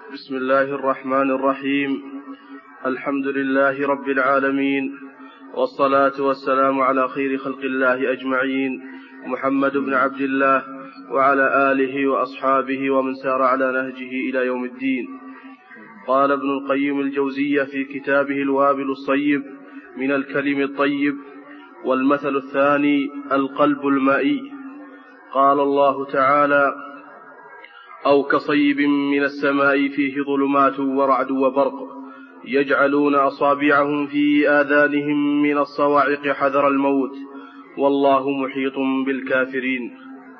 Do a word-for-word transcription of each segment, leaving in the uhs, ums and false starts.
بسم الله الرحمن الرحيم. الحمد لله رب العالمين، والصلاة والسلام على خير خلق الله أجمعين، محمد بن عبد الله وعلى آله وأصحابه ومن سار على نهجه إلى يوم الدين. قال ابن القيم الجوزية في كتابه الوابل الصيب من الكلم الطيب: والمثل الثاني القلب المائي. قال الله تعالى: أو كصيب من السماء فيه ظلمات ورعد وبرق يجعلون أصابعهم في آذانهم من الصواعق حذر الموت والله محيط بالكافرين.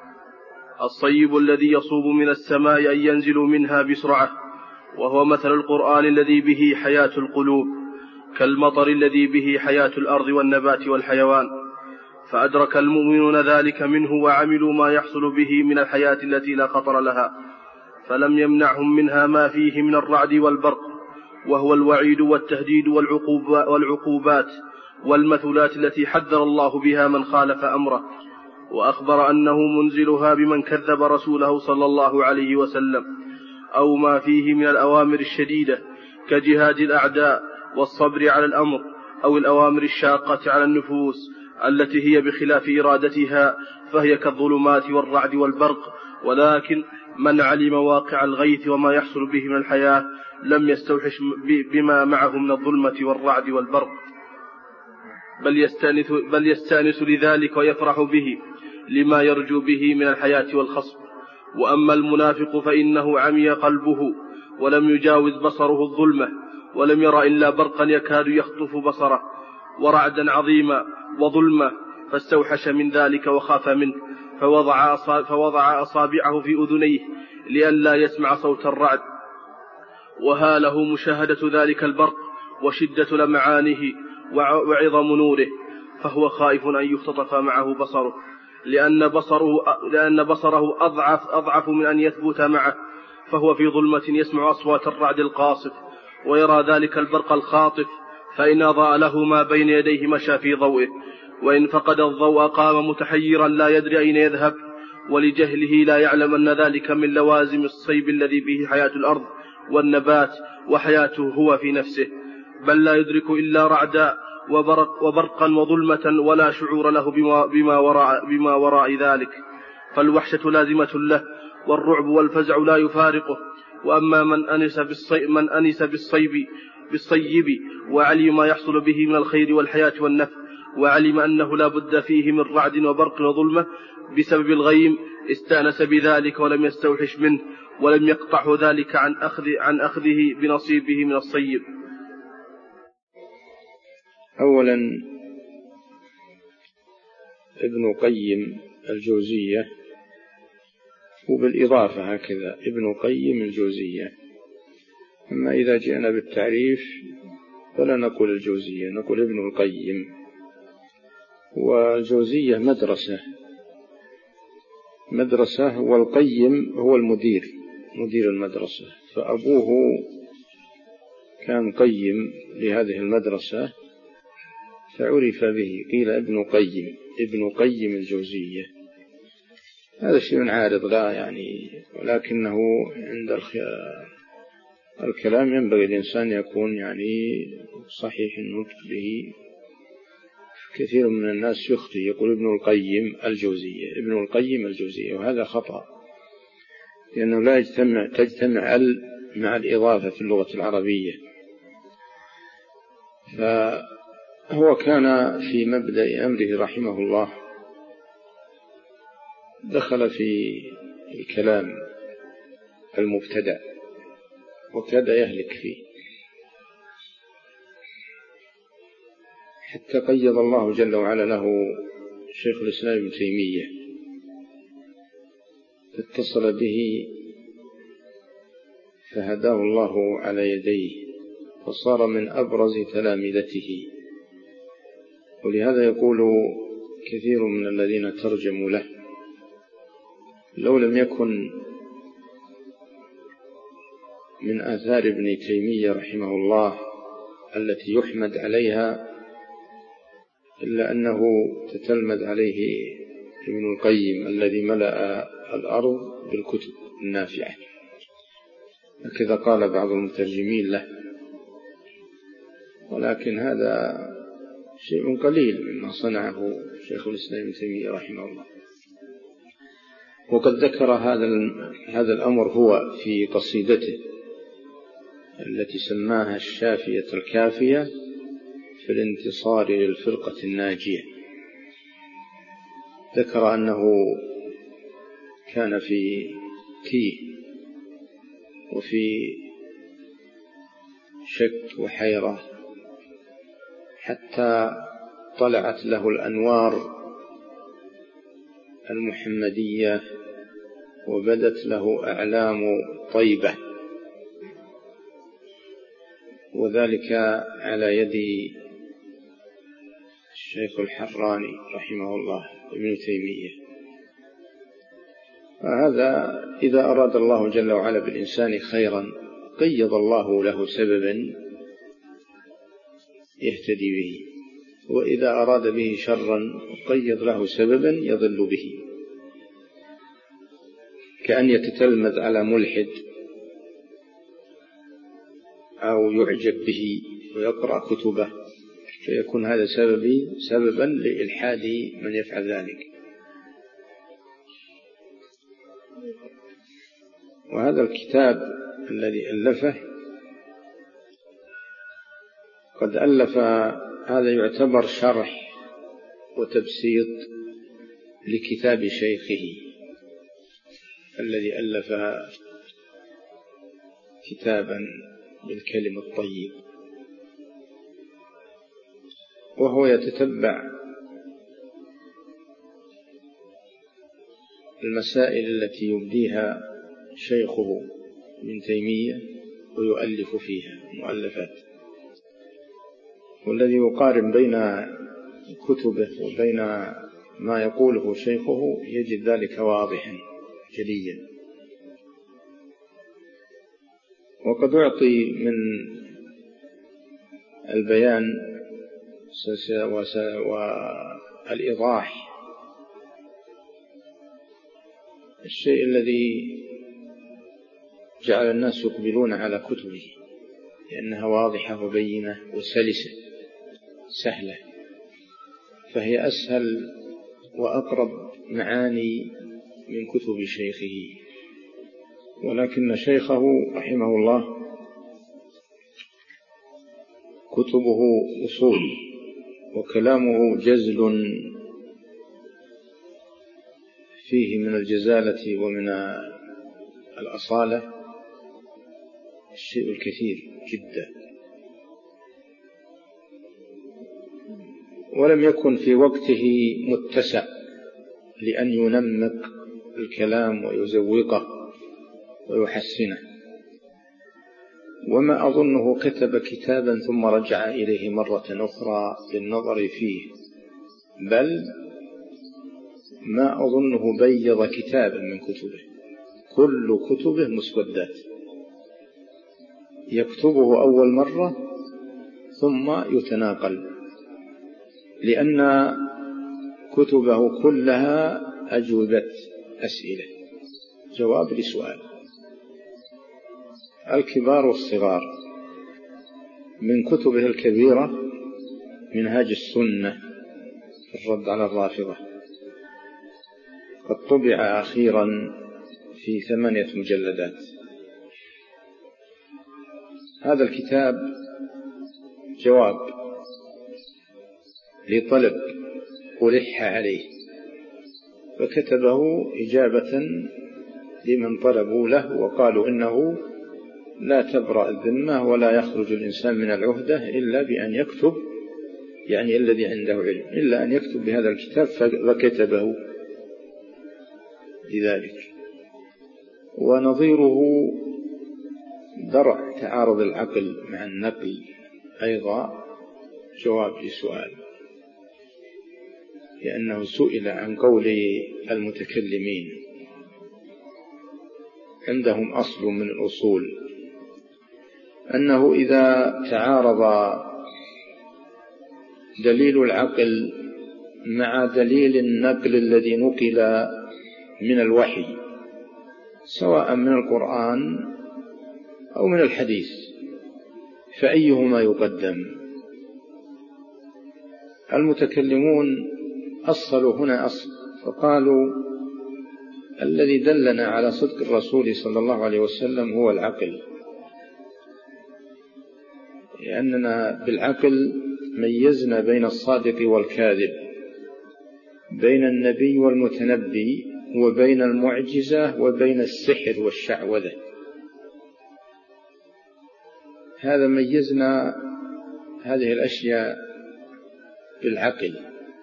الصيب الذي يصوب من السماء أن ينزل منها بسرعة، وهو مثل القرآن الذي به حياة القلوب، كالمطر الذي به حياة الأرض والنبات والحيوان، فأدرك المؤمنون ذلك منه وعملوا ما يحصل به من الحياة التي لا خطر لها، فلم يمنعهم منها ما فيه من الرعد والبرق، وهو الوعيد والتهديد والعقوبات والمثلات التي حذر الله بها من خالف أمره، وأخبر أنه منزلها بمن كذب رسوله صلى الله عليه وسلم، أو ما فيه من الأوامر الشديدة كجهاد الأعداء والصبر على الأمر، أو الأوامر الشاقة على النفوس التي هي بخلاف إرادتها، فهي كالظلمات والرعد والبرق. ولكن من علم واقع الغيث وما يحصل به من الحياة لم يستوحش بما معه من الظلمة والرعد والبرق، بل يستانس, بل يستانس لذلك ويفرح به لما يرجو به من الحياة والخصب. وأما المنافق فإنه عمي قلبه ولم يجاوز بصره الظلمة، ولم ير إلا برقا يكاد يخطف بصره ورعدا عظيما وظلمة، فاستوحش من ذلك وخاف منه، فوضع, فوضع أصابعه في أذنيه لئلا يسمع صوت الرعد، وهاله مشاهدة ذلك البرق وشدة لمعانه وعظم نوره، فهو خائف أن يختطف معه بصره، لأن بصره, لأن بصره أضعف, أضعف من أن يثبت معه، فهو في ظلمة يسمع أصوات الرعد القاصف ويرى ذلك البرق الخاطف، فإن أضاء له ما بين يديه مشى في ضوئه، وإن فقد الضوء قام متحيرا لا يدري أين يذهب، ولجهله لا يعلم أن ذلك من لوازم الصيب الذي به حياة الأرض والنبات وحياته هو في نفسه، بل لا يدرك إلا رعدا وبرق وبرقا وظلمة ولا شعور له بما, بما, وراء, بما وراء ذلك، فالوحشة لازمة له، والرعب والفزع لا يفارقه. وأما من أنس بالصيب, من أنس بالصيب, بالصيب وعلم ما يحصل به من الخير والحياة والنفع، وعلم أنه لا بد فيه من رعد وبرق وظلمة بسبب الغيم، استأنس بذلك ولم يستوحش منه، ولم يقطعه ذلك عن, أخذ عن أخذه بنصيبه من الصيب. أولا ابن قيم الجوزية، وبالإضافة هكذا ابن قيم الجوزية. أما إذا جئنا بالتعريف فلا نقول الجوزية، نقول ابن القيم. والجوزية مدرسة مدرسة والقيم هو المدير مدير المدرسة، فأبوه كان قيم لهذه المدرسة فعرف به، قيل ابن قيم ابن قيم الجوزية. هذا شيء عارض لا يعني، ولكنه عند الكلام ينبغي الإنسان يكون يعني صحيح النطق به. كثير من الناس يخطئ يقول ابن القيم الجوزية ابن القيم الجوزية، وهذا خطأ، لأنه لا يجتمع تجتمع ال مع الإضافة في اللغة العربية. فهو كان في مبدأ أمره رحمه الله دخل في الكلام المبتدأ وكاد يهلك فيه، حتى قيض الله جل وعلا له شيخ الإسلام ابن تيمية، اتصل به فهداه الله على يديه فصار من أبرز تلامذته. ولهذا يقول كثير من الذين ترجموا له لو لم يكن من آثار ابن تيمية رحمه الله التي يحمد عليها إلا أنه تتلمذ عليه ابن القيم الذي ملأ الأرض بالكتب النافعة. هكذا قال بعض المترجمين له، ولكن هذا شيء قليل مما صنعه شيخ الإسلام ابن تيمية رحمه الله. وقد ذكر هذا هذا الأمر هو في قصيدته التي سماها الشافية الكافية في الانتصار للفرقة الناجية. ذكر أنه كان في تيه وفي شك وحيرة حتى طلعت له الأنوار المحمدية وبدت له أعلام طيبة، وذلك على يد الشيخ الحراني رحمه الله ابن تيمية. فهذا إذا أراد الله جل وعلا بالإنسان خيرا قيض الله له سببا يهتدي به، وإذا أراد به شرا قيض له سببا يضل به، كأن يتتلمذ على ملحد أو يعجب به ويقرأ كتبه فيكون هذا سببي سببا لإلحاد من يفعل ذلك. وهذا الكتاب الذي ألفه قد ألف، هذا يعتبر شرح وتبسيط لكتاب شيخه الذي ألف كتابا بالكلم الطيب، وهو يتتبع المسائل التي يبديها شيخه ابن تيمية ويؤلف فيها مؤلفات، والذي يقارن بين كتبه وبين ما يقوله شيخه يجد ذلك واضحا جليا. وقد أعطي من البيان والإيضاح الشيء الذي جعل الناس يقبلون على كتبه، لأنها واضحة وبينة وسلسة سهلة، فهي أسهل وأقرب معاني من كتب شيخه. ولكن شيخه رحمه الله كتبه أصول وكلامه جزل فيه من الجزالة ومن الأصالة الشيء الكثير جدا، ولم يكن في وقته متسع لأن ينمق الكلام ويزوقه ويحسنه. وما أظنه كتب كتابا ثم رجع إليه مرة أخرى للنظر فيه، بل ما أظنه بيض كتابا من كتبه، كل كتبه مسودات يكتبه أول مرة ثم يتناقل، لأن كتبه كلها أجوبة أسئلة، جواب لسؤال، الكبار والصغار. من كتبه الكبيرة منهاج السنة في الرد على الرافضة، قد طبع أخيرا في ثمانية مجلدات. هذا الكتاب جواب لطلب ألح عليه، فكتبه إجابة لمن طلبوا له وقالوا إنه لا تبرأ الذمة ولا يخرج الإنسان من العهدة إلا بأن يكتب، يعني الذي عنده علم، إلا أن يكتب بهذا الكتاب، فكتبه لذلك. ونظيره درع تعارض العقل مع النقل، أيضا جواب لسؤال، لأنه سئل عن قول المتكلمين، عندهم أصل من الأصول أنه إذا تعارض دليل العقل مع دليل النقل الذي نقل من الوحي، سواء من القرآن أو من الحديث، فأيهما يقدم؟ المتكلمون أصلوا هنا أصل، فقالوا الذي دلنا على صدق الرسول صلى الله عليه وسلم هو العقل، لأننا بالعقل ميزنا بين الصادق والكاذب، بين النبي والمتنبي، وبين المعجزة وبين السحر والشعوذة. هذا ميزنا هذه الأشياء بالعقل،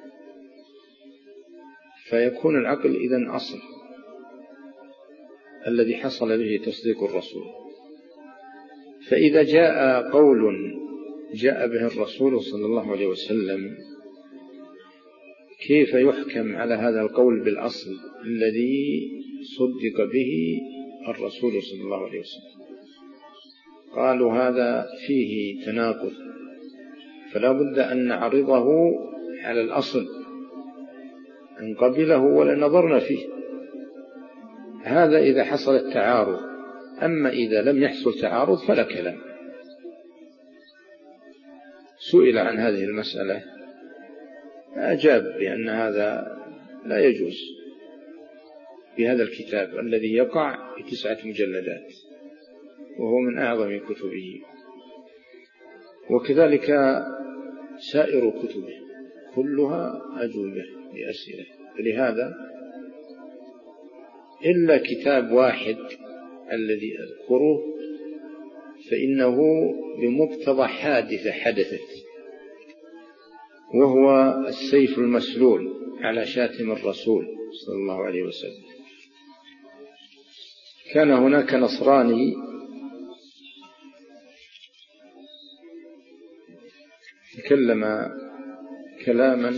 فيكون العقل إذن أصل الذي حصل به تصديق الرسول. فإذا جاء قول جاء به الرسول صلى الله عليه وسلم، كيف يحكم على هذا القول بالأصل الذي صدق به الرسول صلى الله عليه وسلم؟ قالوا هذا فيه تناقض، فلا بد أن نعرضه على الأصل، إن قبله ولا نظرنا فيه. هذا إذا حصل التعارض، أما إذا لم يحصل تعارض فلا كلام. سئل عن هذه المسألة أجاب بأن هذا لا يجوز بهذا الكتاب الذي يقع في تسعة مجلدات وهو من أعظم كتبه، وكذلك سائر كتبه كلها أجوبة لأسئلة. لهذا إلا كتاب واحد الذي أذكره فإنه بمقتضى حادثة حدثت، وهو السيف المسلول على شاتم الرسول صلى الله عليه وسلم. كان هناك نصراني تكلم كلاما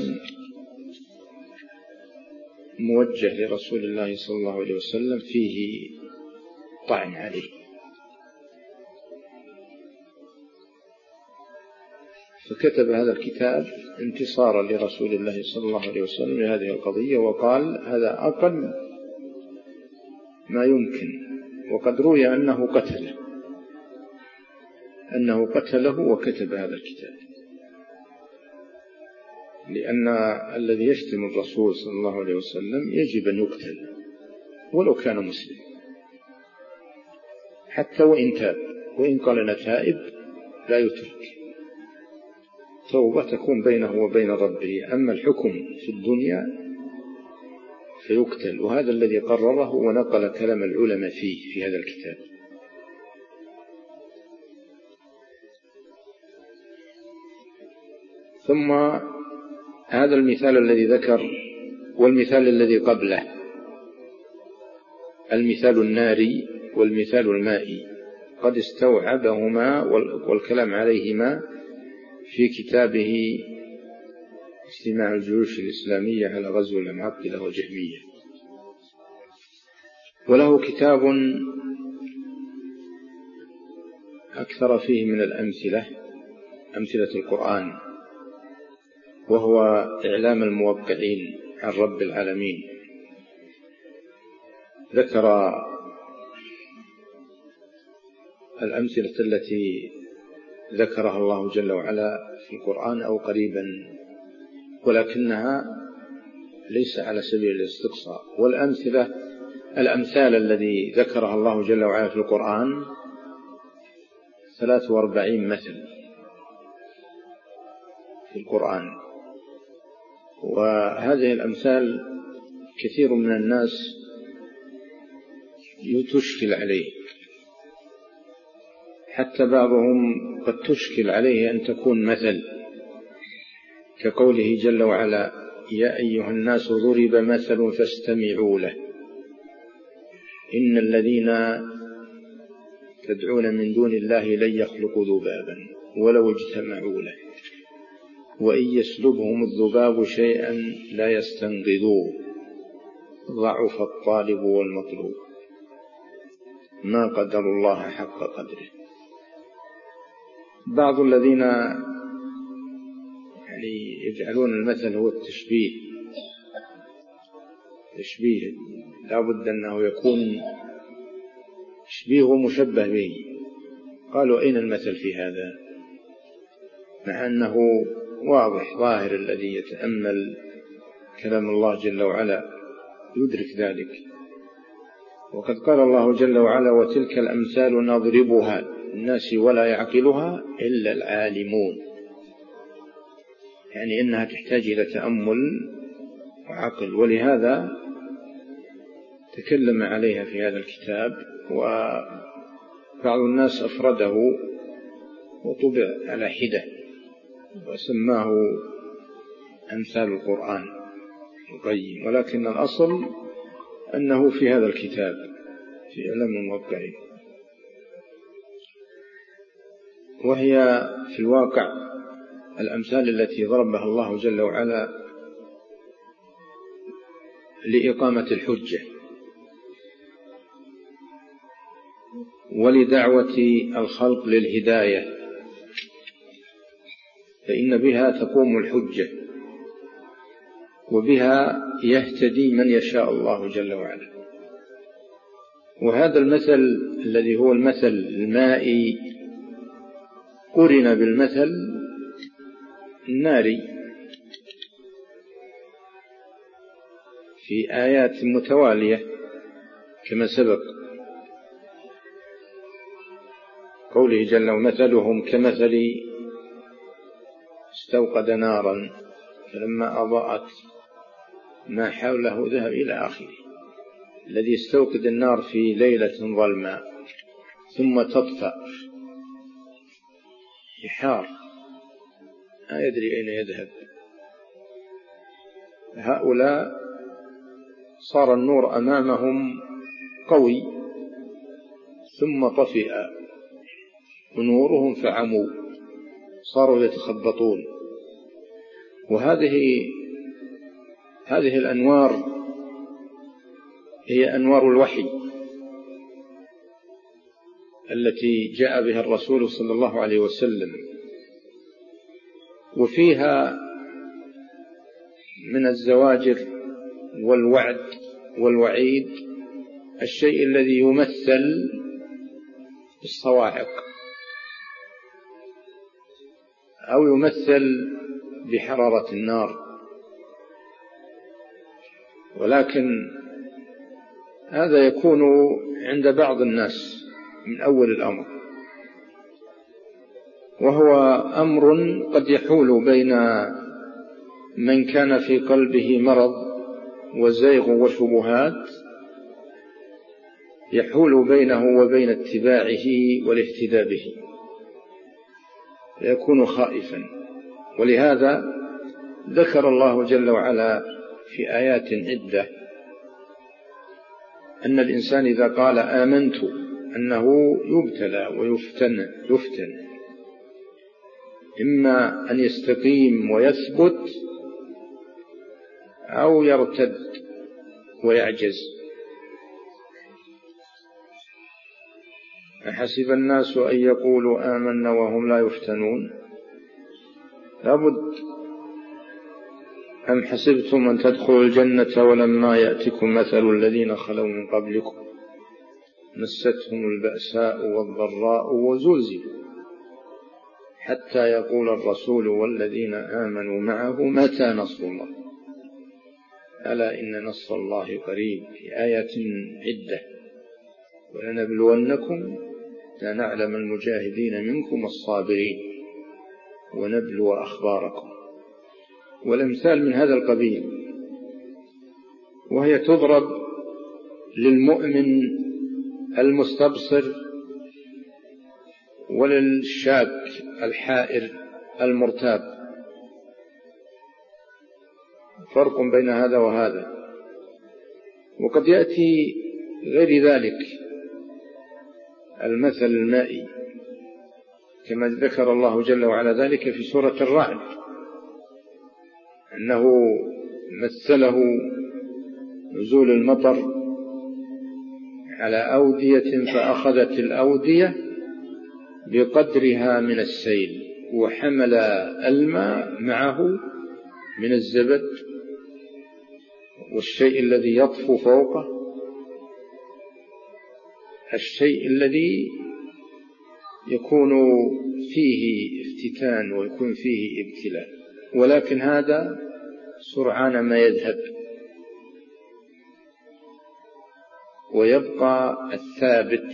موجه لرسول الله صلى الله عليه وسلم فيه طعن عليه، فكتب هذا الكتاب انتصارا لرسول الله صلى الله عليه وسلم لهذه القضية، وقال هذا أقل ما يمكن، وقد روي أنه قتله أنه قتله وكتب هذا الكتاب، لأن الذي يشتم الرسول صلى الله عليه وسلم يجب أن يقتل ولو كان مسلم، حتى وإن تاب، وإن قال أنا تائب لا يترك، توبة تكون بينه وبين ربه. أما الحكم في الدنيا فيقتل، وهذا الذي قرره ونقل كلام العلماء فيه في هذا الكتاب. ثم هذا المثال الذي ذكر والمثال الذي قبله، المثال الناري والمثال المائي، قد استوعبهما والكلام عليهما في كتابه اجتماع الجيوش الإسلامية على غزو المعطلة والجهمية. وله كتاب أكثر فيه من الأمثلة، أمثلة القرآن، وهو إعلام الموقعين عن رب العالمين. ذكر الأمثلة التي ذكرها الله جل وعلا في القرآن أو قريبا، ولكنها ليس على سبيل الاستقصاء. والأمثلة الأمثال الذي ذكرها الله جل وعلا في القرآن ثلاث وأربعين مثل في القرآن، وهذه الأمثال كثير من الناس تشكل عليه، حتى بعضهم قد تشكل عليه أن تكون مثل، كقوله جل وعلا يا أيها الناس ضرب مثل فاستمعوا له إن الذين تدعون من دون الله لن يخلقوا ذبابا ولو اجتمعوا له وإن يسلبهم الذباب شيئا لا يستنقذوه ضعف الطالب والمطلوب ما قدر الله حق قدره. بعض الذين يعني يجعلون المثل هو التشبيه، تشبيه لا بد أنه يكون تشبيه مشبه به، قالوا أين المثل في هذا؟ مع أنه واضح ظاهر، الذي يتأمل كلام الله جل وعلا يدرك ذلك. وقد قال الله جل وعلا: وتلك الأمثال نضربها للناس ولا يعقلها إلا العالمون. يعني إنها تحتاج إلى تأمل وعقل، ولهذا تكلم عليها في هذا الكتاب، وبعض الناس أفرده وطبع على حدة وسماه أمثال القرآن القيم، ولكن الأصل أنه في هذا الكتاب في إعلام الموقعين. وهي في الواقع الأمثال التي ضربها الله جل وعلا لإقامة الحجة ولدعوة الخلق للهداية، فإن بها تقوم الحجة وبها يهتدي من يشاء الله جل وعلا. وهذا المثل الذي هو المثل المائي قرن بالمثل الناري في آيات متوالية كما سبق، قوله جل: ومثلهم كمثل استوقد نارا فلما أضاءت ما حوله ذهب إلى آخره. الذي يستوقد النار في ليلة ظلماء ثم تطفأ يحار لا يدري أين يذهب. هؤلاء صار النور أمامهم قوي ثم طفئ ونورهم فعموا، صاروا يتخبطون. وهذه هذه الأنوار هي أنوار الوحي التي جاء بها الرسول صلى الله عليه وسلم، وفيها من الزواجر والوعد والوعيد الشيء الذي يمثل بالصواعق أو يمثل بحرارة النار، ولكن هذا يكون عند بعض الناس من أول الأمر، وهو أمر قد يحول بين من كان في قلبه مرض وزيغ وشبهات، يحول بينه وبين اتباعه والاهتداء به، يكون خائفا. ولهذا ذكر الله جل وعلا في آيات عدة أن الإنسان إذا قال آمنت أنه يبتلى ويفتن يفتن إما أن يستقيم ويثبت أو يرتد ويعجز. أحسب الناس أن يقولوا آمنا وهم لا يفتنون، لابد. أم حسبتم أن تدخلوا الجنة ولما يأتكم مثل الذين خلوا من قبلكم مستهم البأساء والضراء وزلزلوا حتى يقول الرسول والذين آمنوا معه متى نصر الله ألا إن نصر الله قريب، في آيات عدة. ولنبلونكم لنعلم المجاهدين منكم الصابرين ونبلو أخباركم، والأمثال من هذا القبيل. وهي تضرب للمؤمن المستبصر وللشاك الحائر المرتاب، فرق بين هذا وهذا. وقد يأتي غير ذلك المثل المائي كما ذكر الله جل وعلا ذلك في سورة الرعد، أنه مثله نزول المطر على أودية فأخذت الأودية بقدرها من السيل وحمل الماء معه من الزبد والشيء الذي يطفو فوقه، الشيء الذي يكون فيه افتتان ويكون فيه ابتلاء، ولكن هذا سرعان ما يذهب ويبقى الثابت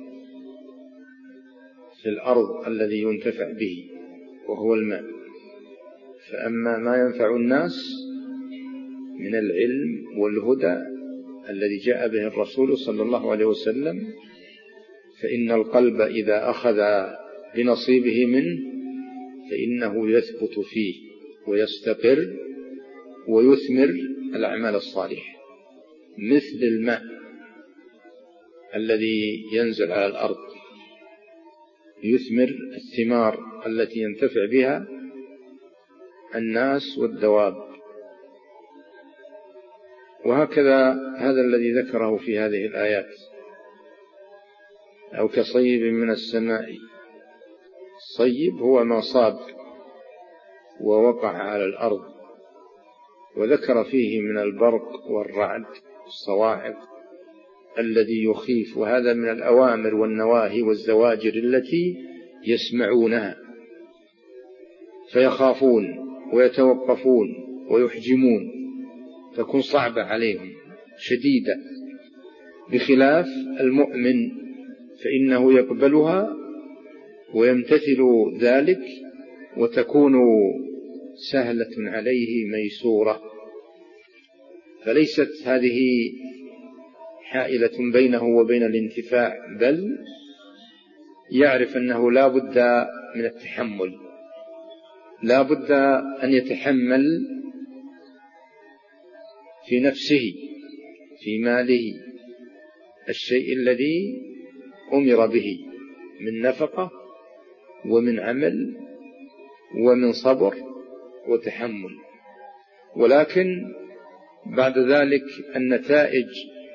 في الأرض الذي ينتفع به وهو الماء. فأما ما ينفع الناس من العلم والهدى الذي جاء به الرسول صلى الله عليه وسلم فإن القلب إذا أخذ بنصيبه منه فإنه يثبت فيه ويستقر ويثمر الأعمال الصالحة، مثل الماء الذي ينزل على الأرض يثمر الثمار التي ينتفع بها الناس والدواب. وهكذا هذا الذي ذكره في هذه الآيات، أو كصيب من السماء. الصيب هو ما صاب ووقع على الأرض، وذكر فيه من البرق والرعد الصواعق الذي يخيف، وهذا من الأوامر والنواهي والزواجر التي يسمعونها فيخافون ويتوقفون ويحجمون، تكون صعبة عليهم شديدة، بخلاف المؤمن فإنه يقبلها ويمتثل ذلك وتكون سهلة عليه ميسورة. فليست هذه حائلة بينه وبين الانتفاع، بل يعرف أنه لا بد من التحمل، لا بد أن يتحمل في نفسه في ماله الشيء الذي أمر به من نفقة ومن عمل ومن صبر وتحمل. ولكن بعد ذلك النتائج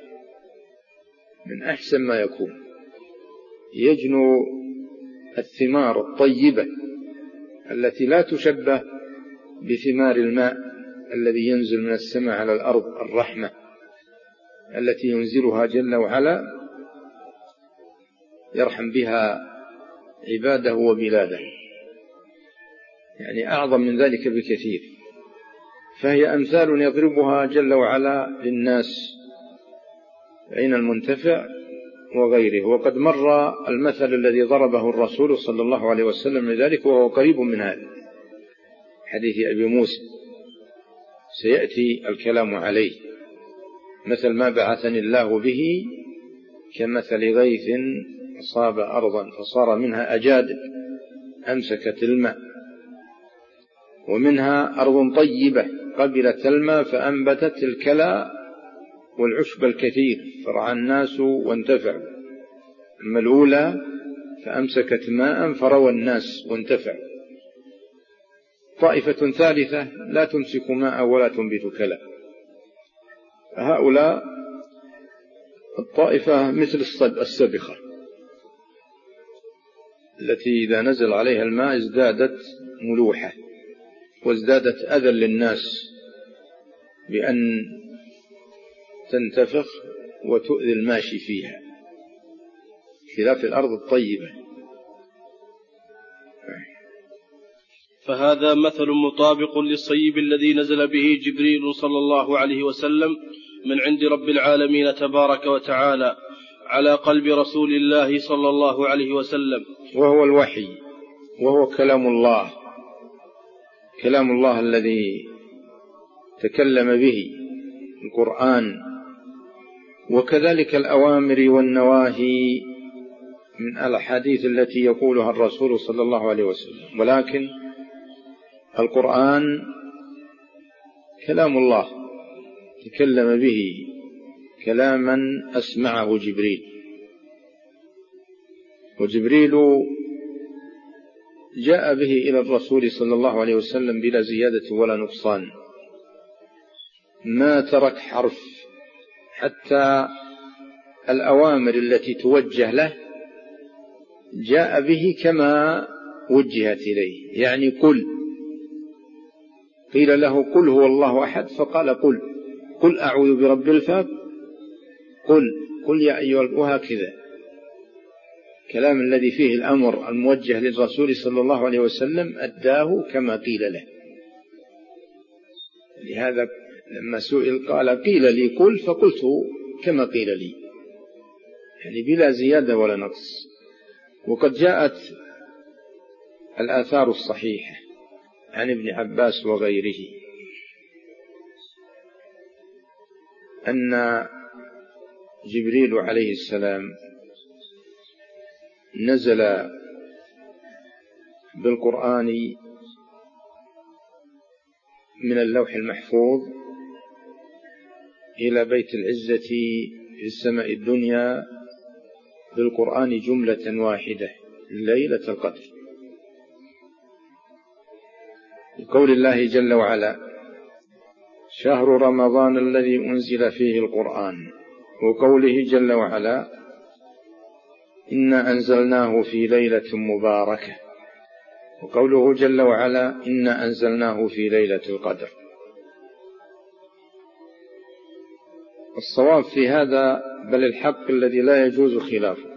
من أحسن ما يكون، يجنو الثمار الطيبة التي لا تشبه بثمار الماء الذي ينزل من السماء على الأرض، الرحمة التي ينزلها جل وعلا يرحم بها عباده وبلاده، يعني أعظم من ذلك بكثير. فهي أمثال يضربها جل وعلا للناس بين المنتفع وغيره. وقد مر المثل الذي ضربه الرسول صلى الله عليه وسلم لذلك، وهو قريب من هذا حديث أبي موسى، سيأتي الكلام عليه. مثل ما بعثني الله به كمثل غيث أصاب أرضا فصار منها أجادب أمسكت الماء، ومنها أرض طيبة قبلت الماء فأنبتت الكلى والعشب الكثير فرعى الناس وانتفعوا. أما الأولى فأمسكت ماء فروى الناس وانتفعوا. طائفة ثالثة لا تمسك ماء ولا تنبت كلى. هؤلاء الطائفة مثل السبخة التي إذا نزل عليها الماء ازدادت ملوحة وازدادت أذى للناس بأن تنتفخ وتؤذي الماشي فيها، خلاف الأرض الطيبة. فهذا مثل مطابق للصيب الذي نزل به جبريل صلى الله عليه وسلم من عند رب العالمين تبارك وتعالى على قلب رسول الله صلى الله عليه وسلم، وهو الوحي، وهو كلام الله، كلام الله الذي تكلم به القرآن. وكذلك الأوامر والنواهي من الأحاديث التي يقولها الرسول صلى الله عليه وسلم. ولكن القرآن كلام الله تكلم به كلاما أسمعه جبريل، وجبريل جاء به إلى الرسول صلى الله عليه وسلم بلا زيادة ولا نقصان، ما ترك حرف، حتى الأوامر التي توجه له جاء به كما وجهت إليه. يعني قل، قيل له قل هو الله أحد فقال قل، قل أعوذ برب الفلق، قل قل يا أيها، وهكذا. الكلام الذي فيه الأمر الموجه للرسول صلى الله عليه وسلم أداه كما قيل له. لهذا لما سئل قال قيل لي قل، فقلت كما قيل لي، يعني بلا زيادة ولا نقص. وقد جاءت الآثار الصحيحة عن ابن عباس وغيره أن جبريل عليه السلام نزل بالقرآن من اللوح المحفوظ إلى بيت العزة في السماء الدنيا بالقرآن جملة واحدة ليلة القدر، لقول الله جل وعلا: شهر رمضان الذي أنزل فيه القرآن، وقوله جل وعلا: إنا أنزلناه في ليلة مباركة، وقوله جل وعلا: إنا أنزلناه في ليلة القدر. الصواب في هذا بل الحق الذي لا يجوز خلافه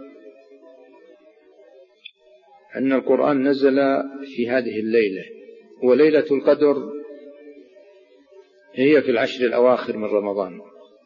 أن القرآن نزل في هذه الليلة، وليلة القدر هي في العشر الأواخر من رمضان.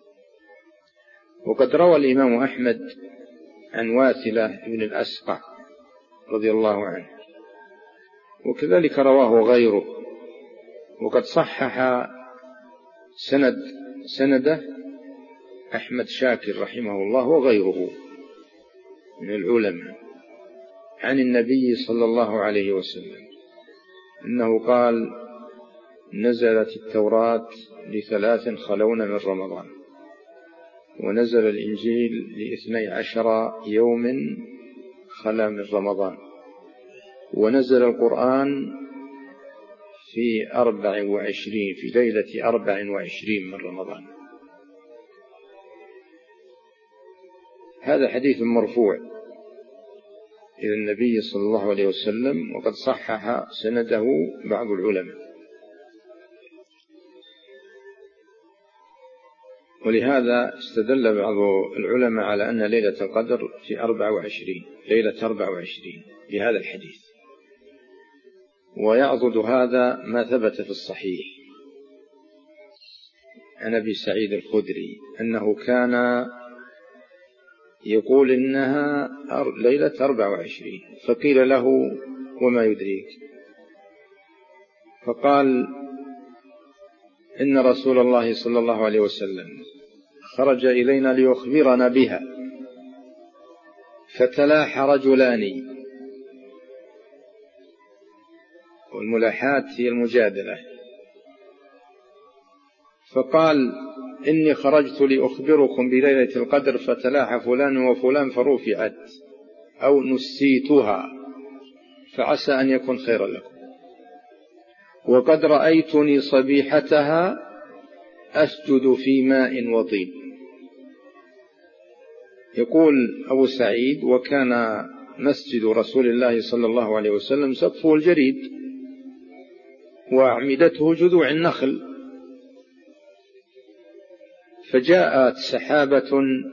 وقد روى الإمام أحمد عن واثلة بن الأسقع رضي الله عنه، وكذلك رواه غيره، وقد صحح سند سنده أحمد شاكر رحمه الله وغيره من العلماء عن النبي صلى الله عليه وسلم أنه قال: نزلت التوراة لثلاث خلون من رمضان، ونزل الإنجيل لاثني عشر يوم خلا من رمضان، ونزل القرآن في أربع وعشرين في ليلة أربع وعشرين من رمضان. هذا حديث مرفوع إلى النبي صلى الله عليه وسلم، وقد صحح سنده بعض العلماء. ولهذا استدل بعض العلماء على أن ليلة القدر في أربع وعشرين ليلة أربع وعشرين بهذا الحديث. ويعضد هذا ما ثبت في الصحيح عن أبي سعيد الخدري أنه كان يقول إنها ليلة أربع وعشرين، فقيل له: وما يدريك؟ فقال: إن رسول الله صلى الله عليه وسلم خرج إلينا ليخبرنا بها، فتلاح رجلان، والملاحات هي المجادلة، فقال: إني خرجت لأخبركم بليلة القدر، فتلاح فلان وفلان فرفعت أو نسيتها، فعسى أن يكون خيرا لكم، وقد رأيتني صبيحتها أسجد في ماء وطين. يقول أبو سعيد: وكان مسجد رسول الله صلى الله عليه وسلم سقفه الجريد وأعمدته جذوع النخل، فجاءت سحابة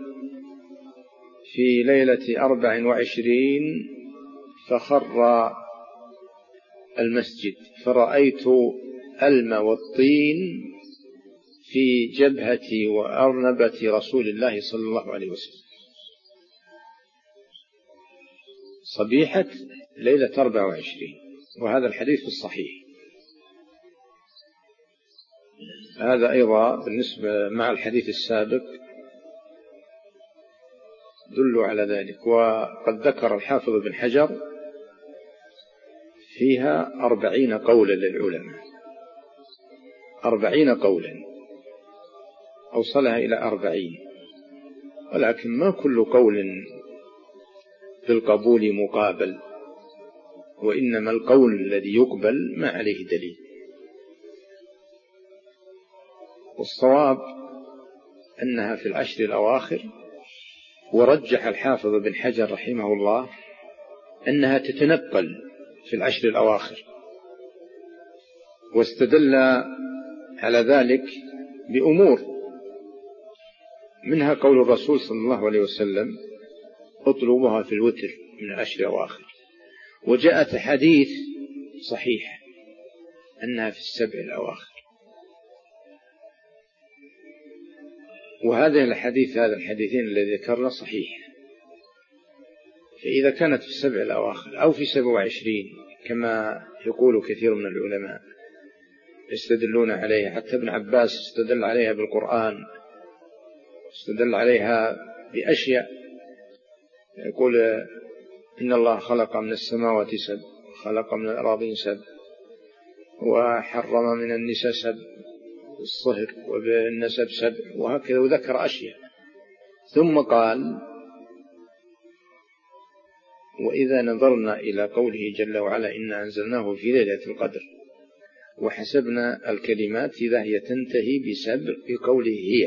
في ليلة أربع وعشرين فخر المسجد، فرأيت الماء والطين في جبهة وأرنبة رسول الله صلى الله عليه وسلم. صبيحة ليلة أربع وعشرين، وهذا الحديث في الصحيح. هذا أيضا بالنسبة مع الحديث السابق دل على ذلك. وقد ذكر الحافظ بن حجر فيها أربعين قولا للعلماء، أربعين قولا أوصلها إلى أربعين، ولكن ما كل قول بالقبول مقابل، وإنما القول الذي يقبل ما عليه دليل. والصواب أنها في العشر الأواخر، ورجح الحافظ بن حجر رحمه الله أنها تتنقل في العشر الأواخر، واستدل على ذلك بأمور، منها قول الرسول صلى الله عليه وسلم: اطلبوها في الوتر من العشر الأواخر. وجاءت حديث صحيح أنها في السبع الأواخر. وهذا الحديث هذا الحديثين الذي ذكرنا صحيح. فإذا كانت في السبع الأواخر أو في سبع وعشرين كما يقول كثير من العلماء يستدلون عليها، حتى ابن عباس استدل عليها بالقرآن، استدل عليها بأشياء، يقول إن الله خلق من السماوات سبع، خلق من الأراضين سبع، وحرم من النساء سبع، الصهر وبالنسب سبع، وهكذا، وذكر أشياء. ثم قال: وإذا نظرنا إلى قوله جل وعلا إنا أنزلناه في ليلة القدر وحسبنا الكلمات إذا هي تنتهي بسبع بقوله هي،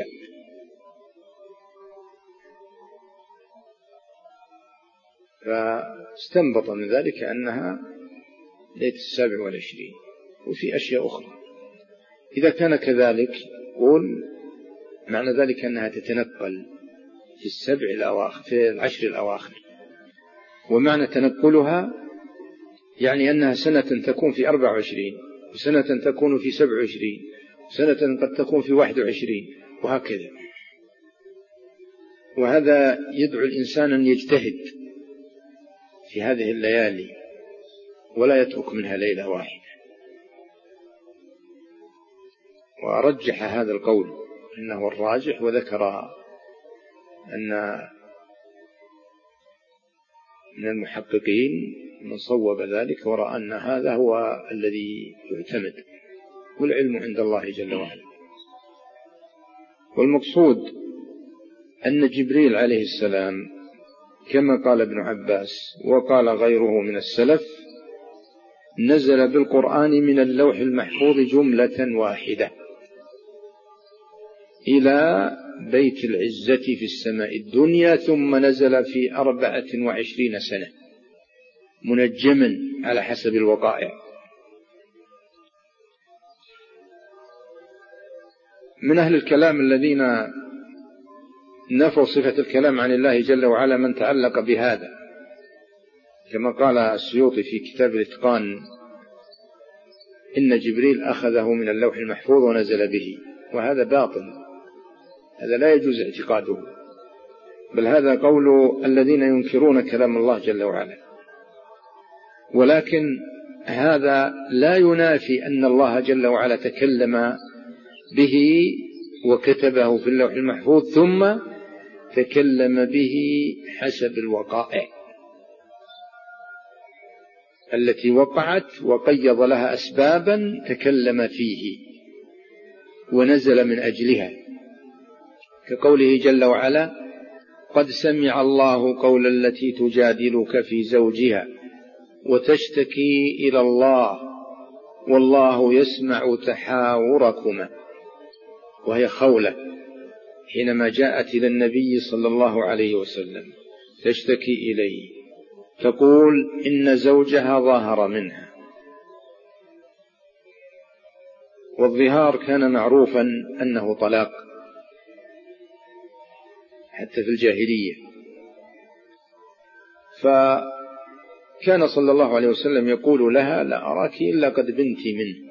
فاستنبط من ذلك أنها ليلة السابع والعشرين. وفي أشياء أخرى إذا كان كذلك قول معنى ذلك أنها تتنقل في السبع الأواخر في العشر الأواخر. ومعنى تنقلها يعني أنها سنة تكون في أربع وعشرين، وسنة تكون في سبع وعشرين، وسنة قد تكون في واحد وعشرين، وهكذا. وهذا يدعو الإنسان أن يجتهد في هذه الليالي ولا يترك منها ليلة واحدة. ورجح هذا القول إنه الراجح، وذكر أن من المحققين من صوب ذلك ورأى أن هذا هو الذي يعتمد، والعلم عند الله جل وعلا. والمقصود أن جبريل عليه السلام كما قال ابن عباس وقال غيره من السلف نزل بالقرآن من اللوح المحفوظ جملة واحدة إلى بيت العزة في السماء الدنيا، ثم نزل في أربعة وعشرين سنة منجما على حسب الوقائع. من أهل الكلام الذين نفوا صفة الكلام عن الله جل وعلا من تعلق بهذا، كما قال السيوطي في كتاب الإتقان إن جبريل أخذه من اللوح المحفوظ ونزل به، وهذا باطل، هذا لا يجوز اعتقاده، بل هذا قول الذين ينكرون كلام الله جل وعلا. ولكن هذا لا ينافي أن الله جل وعلا تكلم به وكتبه في اللوح المحفوظ ثم تكلم به حسب الوقائع التي وقعت وقيض لها أسبابا تكلم فيه ونزل من أجلها، كقوله جل وعلا قد سمع الله قول التي تجادلك في زوجها وتشتكي إلى الله والله يسمع تحاوركما. وهي خولة حينما جاءت إلى النبي صلى الله عليه وسلم تشتكي إليه تقول إن زوجها ظاهر منها، والظهار كان معروفا أنه طلاق حتى في الجاهلية. فكان صلى الله عليه وسلم يقول لها لا أراك إلا قد بنت منه،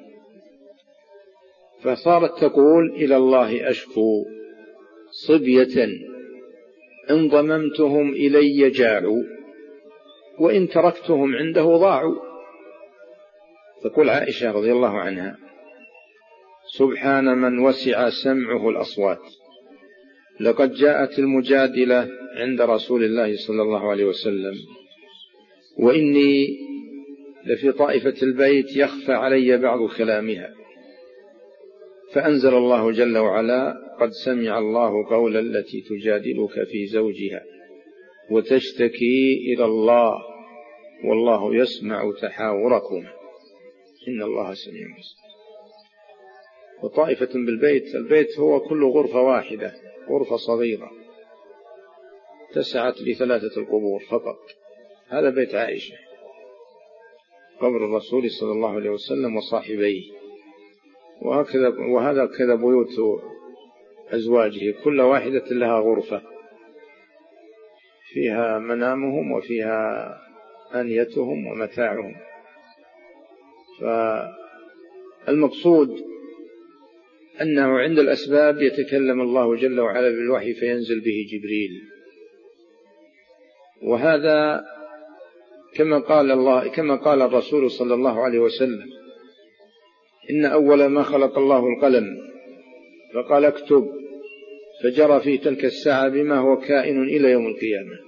فصارت تقول إلى الله أشكو صبية إن ضممتهم إلي جاعوا وإن تركتهم عنده ضاعوا. تقول عائشة رضي الله عنها سبحان من وسع سمعه الأصوات، لقد جاءت المجادلة عند رسول الله صلى الله عليه وسلم وإني لفي طائفة البيت يخفى علي بعض كلامها، فأنزل الله جل وعلا قد سمع الله قول التي تجادلك في زوجها وتشتكي إلى الله والله يسمع تحاوركم إن الله سميع بصير. وطائفة بالبيت، البيت هو كل غرفة واحدة، غرفة صغيرة تسعت لثلاثة القبور فقط، هذا بيت عائشة قبر الرسول صلى الله عليه وسلم وصاحبيه، وهكذا وهذا كذا بيوت أزواجه كل واحدة لها غرفة فيها منامهم وفيها آنيتهم ومتاعهم. فالمقصود أنه عند الأسباب يتكلم الله جل وعلا بالوحي فينزل به جبريل، وهذا كما قال الله كما قال الرسول صلى الله عليه وسلم: إن أول ما خلق الله القلم فقال اكتب، فجرى في تلك الساعة بما هو كائن إلى يوم القيامة.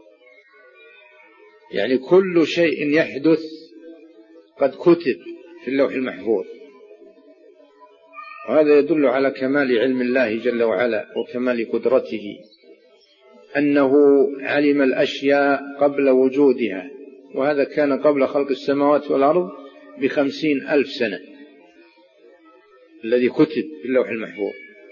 يعني كل شيء يحدث قد كتب في اللوح المحفوظ، وهذا يدل على كمال علم الله جل وعلا وكمال قدرته، أنه علم الأشياء قبل وجودها، وهذا كان قبل خلق السماوات والأرض بخمسين ألف سنة الذي كتب في اللوح المحفوظ.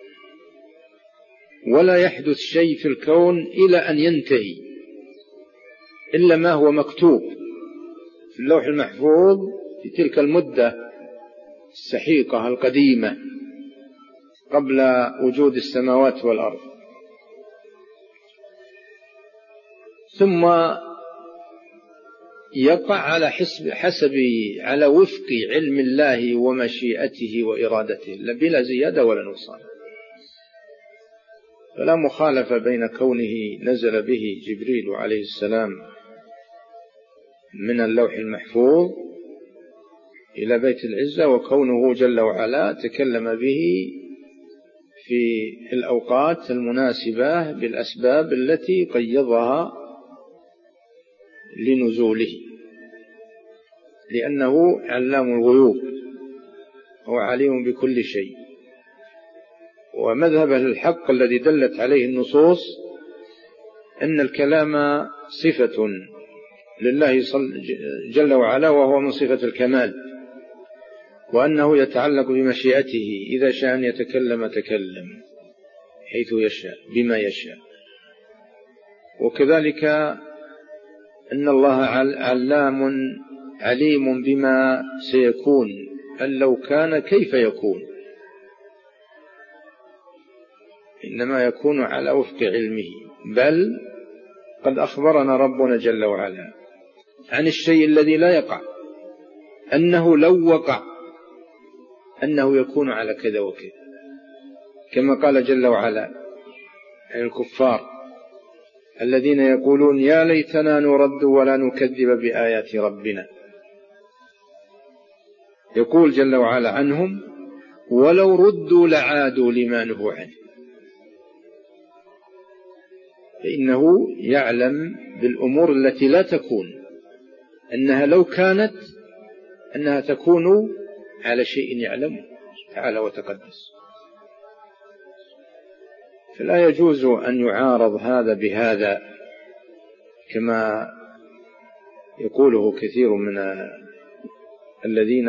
ولا يحدث شيء في الكون إلى أن ينتهي إلا ما هو مكتوب في اللوح المحفوظ في تلك المدة السحيقة القديمة قبل وجود السماوات والأرض. ثم يقع على حسب, حسب على وفق علم الله ومشيئته وإرادته بلا زيادة ولا نقصان. فلا مخالفة بين كونه نزل به جبريل عليه السلام من اللوح المحفوظ إلى بيت العزة، وكونه جل وعلا تكلم به في الأوقات المناسبة بالأسباب التي قيضها لنزوله، لأنه علام الغيوب هو عليم بكل شيء. ومذهب الحق الذي دلت عليه النصوص أن الكلام صفة لله جل وعلا، وهو من صفة الكمال، وأنه يتعلق بمشيئته، إذا شاء أن يتكلم تكلم حيث يشاء بما يشاء. وكذلك أن الله علام عليم بما سيكون، أن لو كان كيف يكون، إنما يكون على وفق علمه. بل قد أخبرنا ربنا جل وعلا عن الشيء الذي لا يقع، أنه لو وقع أنه يكون على كذا وكذا، كما قال جل وعلا عن الكفار الذين يقولون يا ليتنا نرد ولا نكذب بآيات ربنا. يقول جل وعلا عنهم ولو ردوا لعادوا لما نهوا عنه، فإنه يعلم بالأمور التي لا تكون، أنها لو كانت أنها تكون على شيء يعلمه تعالى وتقدس. فلا يجوز أن يعارض هذا بهذا كما يقوله كثير من الذين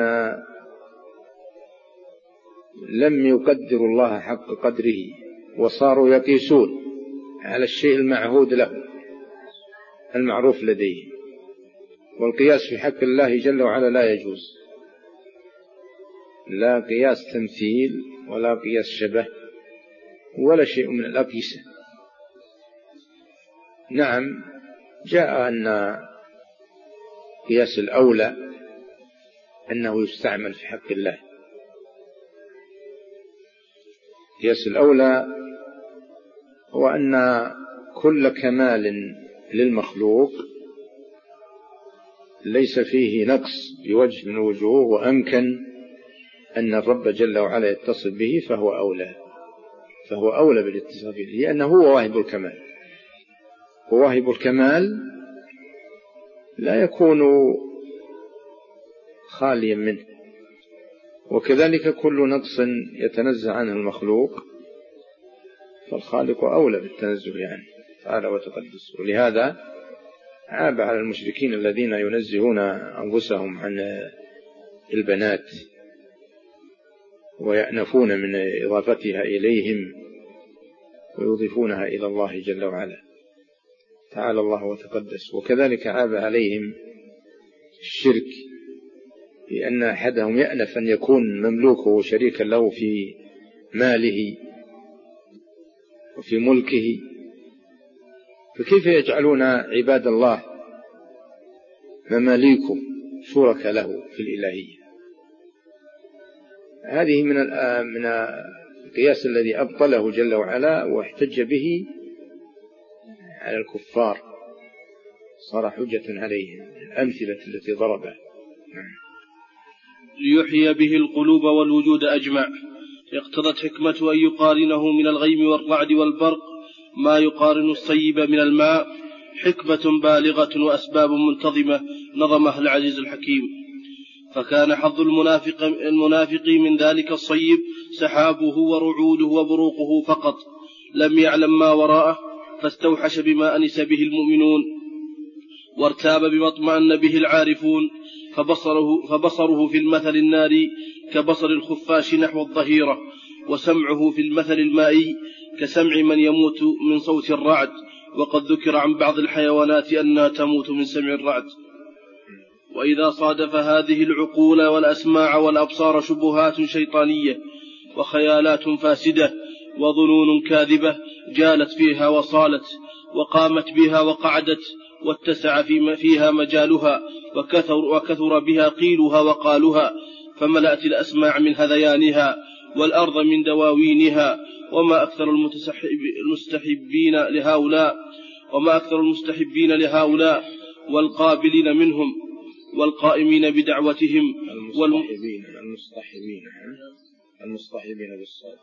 لم يقدروا الله حق قدره وصاروا يقيسون على الشيء المعهود له المعروف لديه. والقياس في حق الله جل وعلا لا يجوز، لا قياس تمثيل ولا قياس شبه ولا شيء من الأقيسة. نعم جاء أن قياس الأولى أنه يستعمل في حق الله. قياس الأولى هو أن كل كمال للمخلوق ليس فيه نقص بوجه من الوجوه، وأمكن أن الرب جل وعلا يتصف به فهو أولى فهو أولى بالاتصاف به، لأنه هو واهب الكمال، وواهب الكمال لا يكون خاليا منه. وكذلك كل نقص يتنزه عنه المخلوق فالخالق أولى بالتنزه عنه تعالى وتقدس. ولهذا عاب على المشركين الذين ينزهون أنفسهم عن البنات ويأنفون من إضافتها إليهم ويضيفونها إلى الله جل وعلا تعالى الله وتقدس. وكذلك عاب عليهم الشرك، لأن أحدهم يأنف أن يكون مملوكه شريكا له في ماله وفي ملكه، فكيف يجعلون عباد الله مماليكه شركاء له في الإلهية؟ هذه من من القياس الذي أبطله جل وعلا واحتج به على الكفار، صار حجة عليهم الأمثلة التي ضربها. ليحيي به القلوب والوجود أجمع. اقتضت حكمة أن يقارنه من الغيم والرعد والبرق ما يقارن الصيب من الماء، حكمة بالغة وأسباب منتظمة نظمها العزيز الحكيم. فكان حظ المنافق, المنافق من ذلك الصيب سحابه ورعوده وبروقه فقط، لم يعلم ما وراءه، فاستوحش بما أنس به المؤمنون، وارتاب بما اطمأن به العارفون، فبصره, فبصره في المثل الناري كبصر الخفاش نحو الظهيرة، وسمعه في المثل المائي كسمع من يموت من صوت الرعد، وقد ذكر عن بعض الحيوانات أنها تموت من سمع الرعد. وإذا صادف هذه العقول والأسماع والأبصار شبهات شيطانية وخيالات فاسدة وظنون كاذبة جالت فيها وصالت، وقامت بها وقعدت، واتسع فيها مجالها، وكثر, وكثر بها قيلها وقالها، فملأت الأسماع من هذيانها والأرض من دواوينها. وما أكثر المستحبين لهؤلاء وما أكثر المستحبين لهؤلاء والقابلين منهم والقائمين بدعوتهم المصطحبين المصطحبين المصطحبين بالصوت.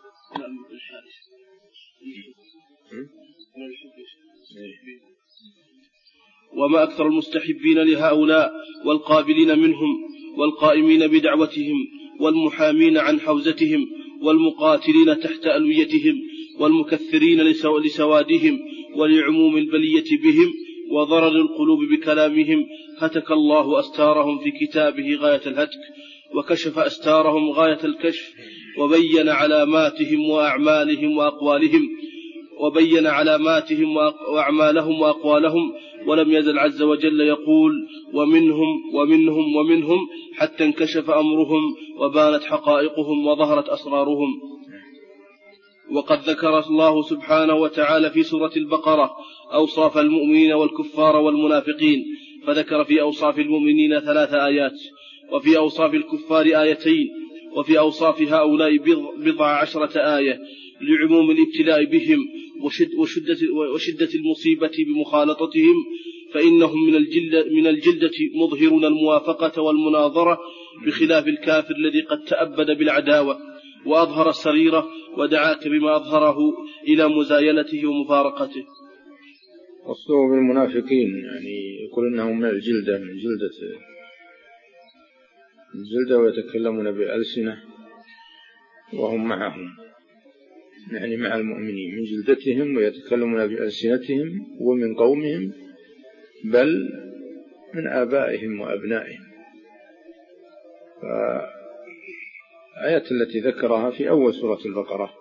وما أكثر المستحبين لهؤلاء والقابلين منهم والقائمين بدعوتهم والمحامين عن حوزتهم والمقاتلين تحت ألويتهم والمكثرين لسوادهم ولعموم البلية بهم وضرر القلوب بكلامهم، هتك الله أستارهم في كتابه غاية الهتك، وكشف أستارهم غاية الكشف، وبين علاماتهم وأعمالهم وأقوالهم وبين علاماتهم وأعمالهم وأقوالهم ولم يزل عز وجل يقول ومنهم ومنهم ومنهم حتى انكشف أمرهم وبانت حقائقهم وظهرت أسرارهم. وقد ذكر الله سبحانه وتعالى في سورة البقرة أوصاف المؤمنين والكفار والمنافقين، فذكر في أوصاف المؤمنين ثلاث آيات، وفي أوصاف الكفار آيتين، وفي أوصاف هؤلاء بضع عشرة آية، لعموم الابتلاء بهم وشدة, وشدة المصيبة بمخالطتهم، فإنهم من الجلدة, من الجلدة مظهرون الموافقة والمناظرة، بخلاف الكافر الذي قد تأبد بالعداوة وأظهر السريرة ودعاك بما أظهره إلى مزايلته ومفارقته. وصلوا بالمنافقين يعني يقول إنهم من الجلدة من جلدة الجلدة ويتكلمون بألسنة وهم معهم، يعني مع المؤمنين من جلدتهم ويتكلمون بألسنتهم ومن قومهم بل من آبائهم وأبنائهم. فآيات التي ذكرها في أول سورة البقرة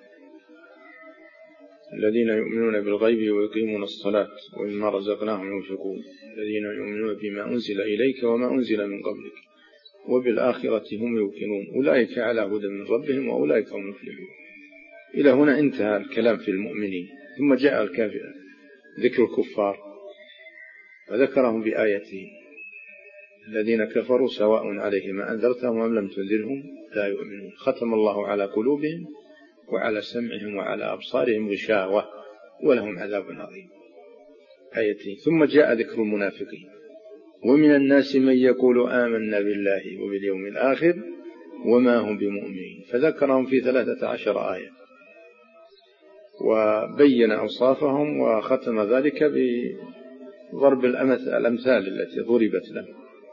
الذين يؤمنون بالغيب ويقيمون الصلاة ومما رزقناهم ينفقون الذين يؤمنون بما أنزل إليك وما أنزل من قبلك وبالآخرة هم يوقنون أولئك على هدى من ربهم وأولئك هم المفلحون. إلى هنا انتهى الكلام في المؤمنين، ثم جاء الكافر ذكر الكفار فذكرهم بآيته الذين كفروا سواء عليهم أنذرتهم أم لم تنذرهم لا يؤمنون ختم الله على قلوبهم وعلى سمعهم وعلى أبصارهم غشاوة ولهم عذاب عظيم آيته. ثم جاء ذكر المنافقين ومن الناس من يقول آمنا بالله وباليوم الآخر وما هم بمؤمنين، فذكرهم في ثلاثة عشر آية وبين أوصافهم وختم ذلك بضرب الأمثال التي ضربت له.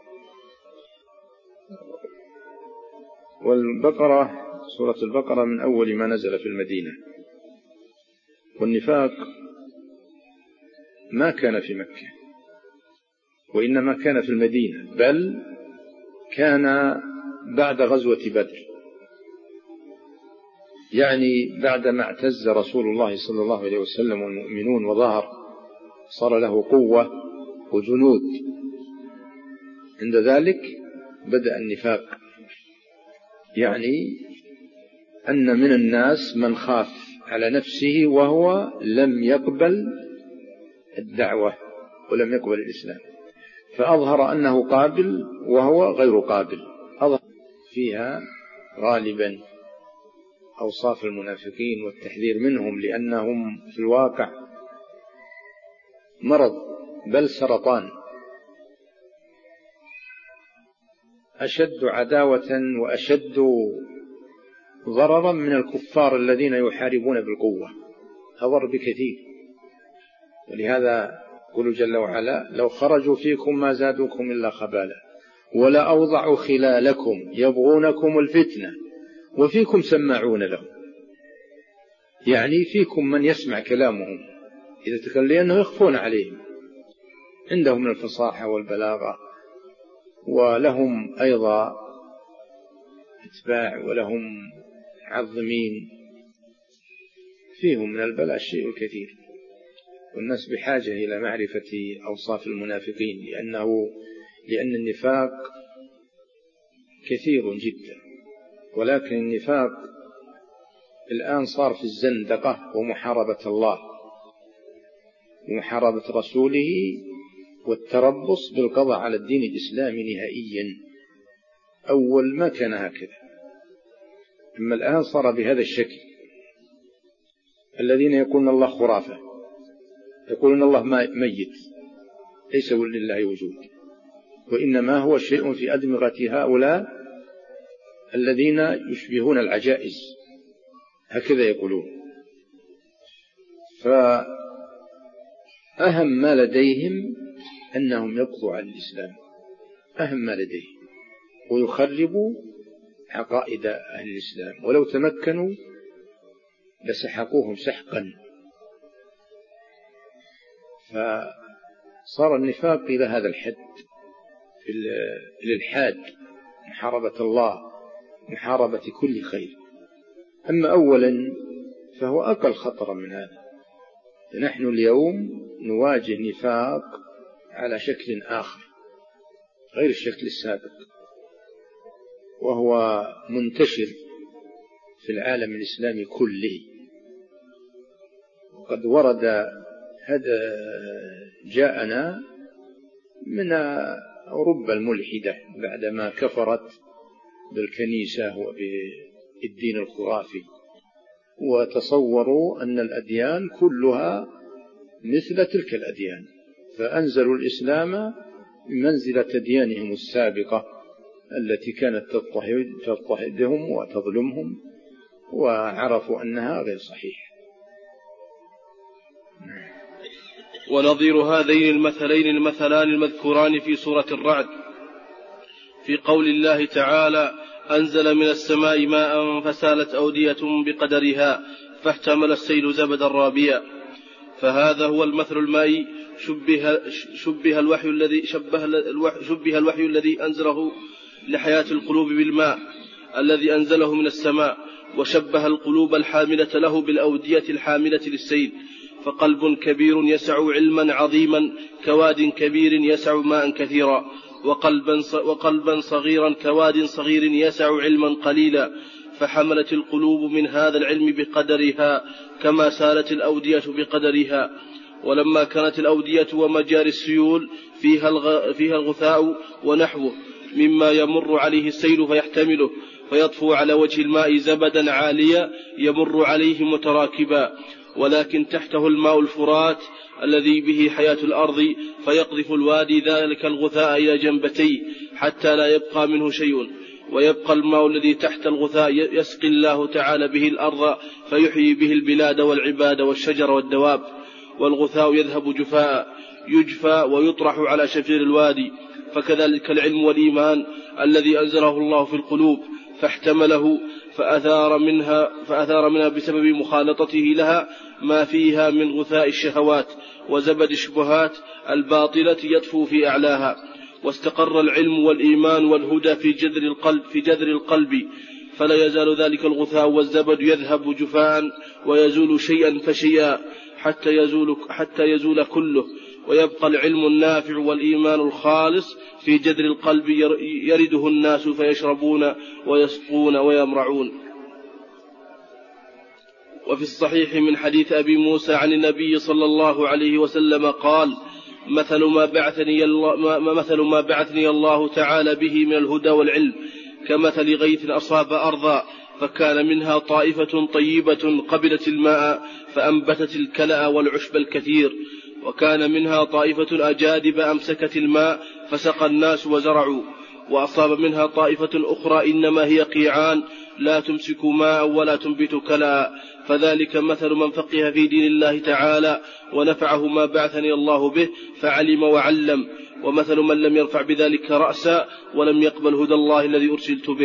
والبقرة سورة البقرة من أول ما نزل في المدينة، والنفاق ما كان في مكة وإنما كان في المدينة، بل كان بعد غزوة بدر، يعني بعدما اعتز رسول الله صلى الله عليه وسلم والمؤمنون وظهر صار له قوة وجنود، عند ذلك بدأ النفاق، يعني أن من الناس من خاف على نفسه وهو لم يقبل الدعوة ولم يقبل الإسلام، فأظهر أنه قابل وهو غير قابل. أظهر فيها غالبا أوصاف المنافقين والتحذير منهم، لأنهم في الواقع مرض بل سرطان، أشد عداوة وأشد ضررا من الكفار الذين يحاربون بالقوة، أضر بكثير. ولهذا يقول جل وعلا: لو خرجوا فيكم ما زادوكم إلا خبالا ولا أوضعوا خلالكم يبغونكم الفتنة وفيكم سماعون لهم. يعني فيكم من يسمع كلامهم إذا تكلم، لأنه يخفون عليهم، عندهم من الفصاحة والبلاغة، ولهم أيضا اتباع ولهم عظمين، فيهم من البلاء الشيء الكثير. والناس بحاجة إلى معرفة أوصاف المنافقين، لأنه لأن النفاق كثير جدا، ولكن النفاق الآن صار في الزندقة ومحاربة الله ومحاربة رسوله والتربص بالقضاء على الدين الإسلامي نهائيا. أول ما كان هكذا، أما الآن صار بهذا الشكل. الذين يقولون الله خرافة، يقولون الله ميت، ليس لله وجود، وإنما هو شيء في أدمغة هؤلاء الذين يشبهون العجائز، هكذا يقولون. فأهم ما لديهم أنهم يقضوا على الإسلام، أهم ما لديهم، ويخربوا عقائد أهل الإسلام، ولو تمكنوا لسحقوهم سحقا. فصار النفاق إلى هذا الحد في الإلحاد، محاربة الله، محاربة كل خير. أما أولا فهو أقل خطرا من هذا. نحن اليوم نواجه نفاق على شكل آخر غير الشكل السابق، وهو منتشر في العالم الإسلامي كله. وقد ورد هذا جاءنا من أوروبا الملحدة بعدما كفرت بالكنيسة وبالدين الخرافي، وتصوروا أن الأديان كلها مثل تلك الأديان، فأنزلوا الإسلام منزلة أديانهم السابقة التي كانت تضطهدهم وتظلمهم، وعرفوا أنها غير صحيحة. ونظير هذين المثلين المثلان المذكوران في سورة الرعد في قول الله تعالى: أنزل من السماء ماء فسالت أودية بقدرها فاحتمل السيل زبدا رابيا. فهذا هو المثل المائي شبه, شبه الوحي الذي شبه الوحي, شبه الوحي الذي أنزله لحياة القلوب بالماء الذي أنزله من السماء، وشبه القلوب الحاملة له بالأودية الحاملة للسيل. فقلب كبير يسع علما عظيما كواد كبير يسع ماء كثيرا، وقلبا, وقلبا صغيرا كواد صغير يسع علما قليلا. فحملت القلوب من هذا العلم بقدرها كما سالت الأودية بقدرها. ولما كانت الأودية ومجاري السيول فيها, الغ... فيها الغثاء ونحوه مما يمر عليه السيل فيحتمله، فيطفو على وجه الماء زبدا عاليا يمر عليه متراكبا، ولكن تحته الماء الفرات الذي به حياة الأرض، فيقذف الوادي ذلك الغثاء إلى جنبتيه حتى لا يبقى منه شيء، ويبقى الماء الذي تحت الغثاء يسقي الله تعالى به الأرض فيحيي به البلاد والعباد والشجر والدواب. والغثاء يذهب جفاء يجفى ويطرح على شفير الوادي. فكذلك العلم والإيمان الذي أنزله الله في القلوب فاحتمله فأثار منها, فأثار منها بسبب مخالطته لها ما فيها من غثاء الشهوات وزبد الشبهات الباطلة يطفو في أعلاها. واستقر العلم والإيمان والهدى في جذر القلب, في جذر القلب فلا يزال ذلك الغثاء والزبد يذهب جفاء ويزول شيئا فشيئا حتى يزول, حتى يزول كله، ويبقى العلم النافع والإيمان الخالص في جذر القلب يرده الناس فيشربون ويسقون ويمرعون. وفي الصحيح من حديث أبي موسى عن النبي صلى الله عليه وسلم قال: مثل ما بعثني الله, ما مثل ما بعثني الله تعالى به من الهدى والعلم كمثل غيث أصاب أرضا فكان منها طائفة طيبة قبلت الماء فأنبتت الكلأ والعشب الكثير، وكان منها طائفة أجادب أمسكت الماء فسقى الناس وزرعوا، وأصاب منها طائفة أخرى إنما هي قيعان لا تمسك ماء ولا تنبت كلأ، فذلك مثل من فقه في دين الله تعالى ونفعه ما بعثني الله به فعلم وعلم، ومثل من لم يرفع بذلك رأسا ولم يقبل هدى الله الذي أرسلت به.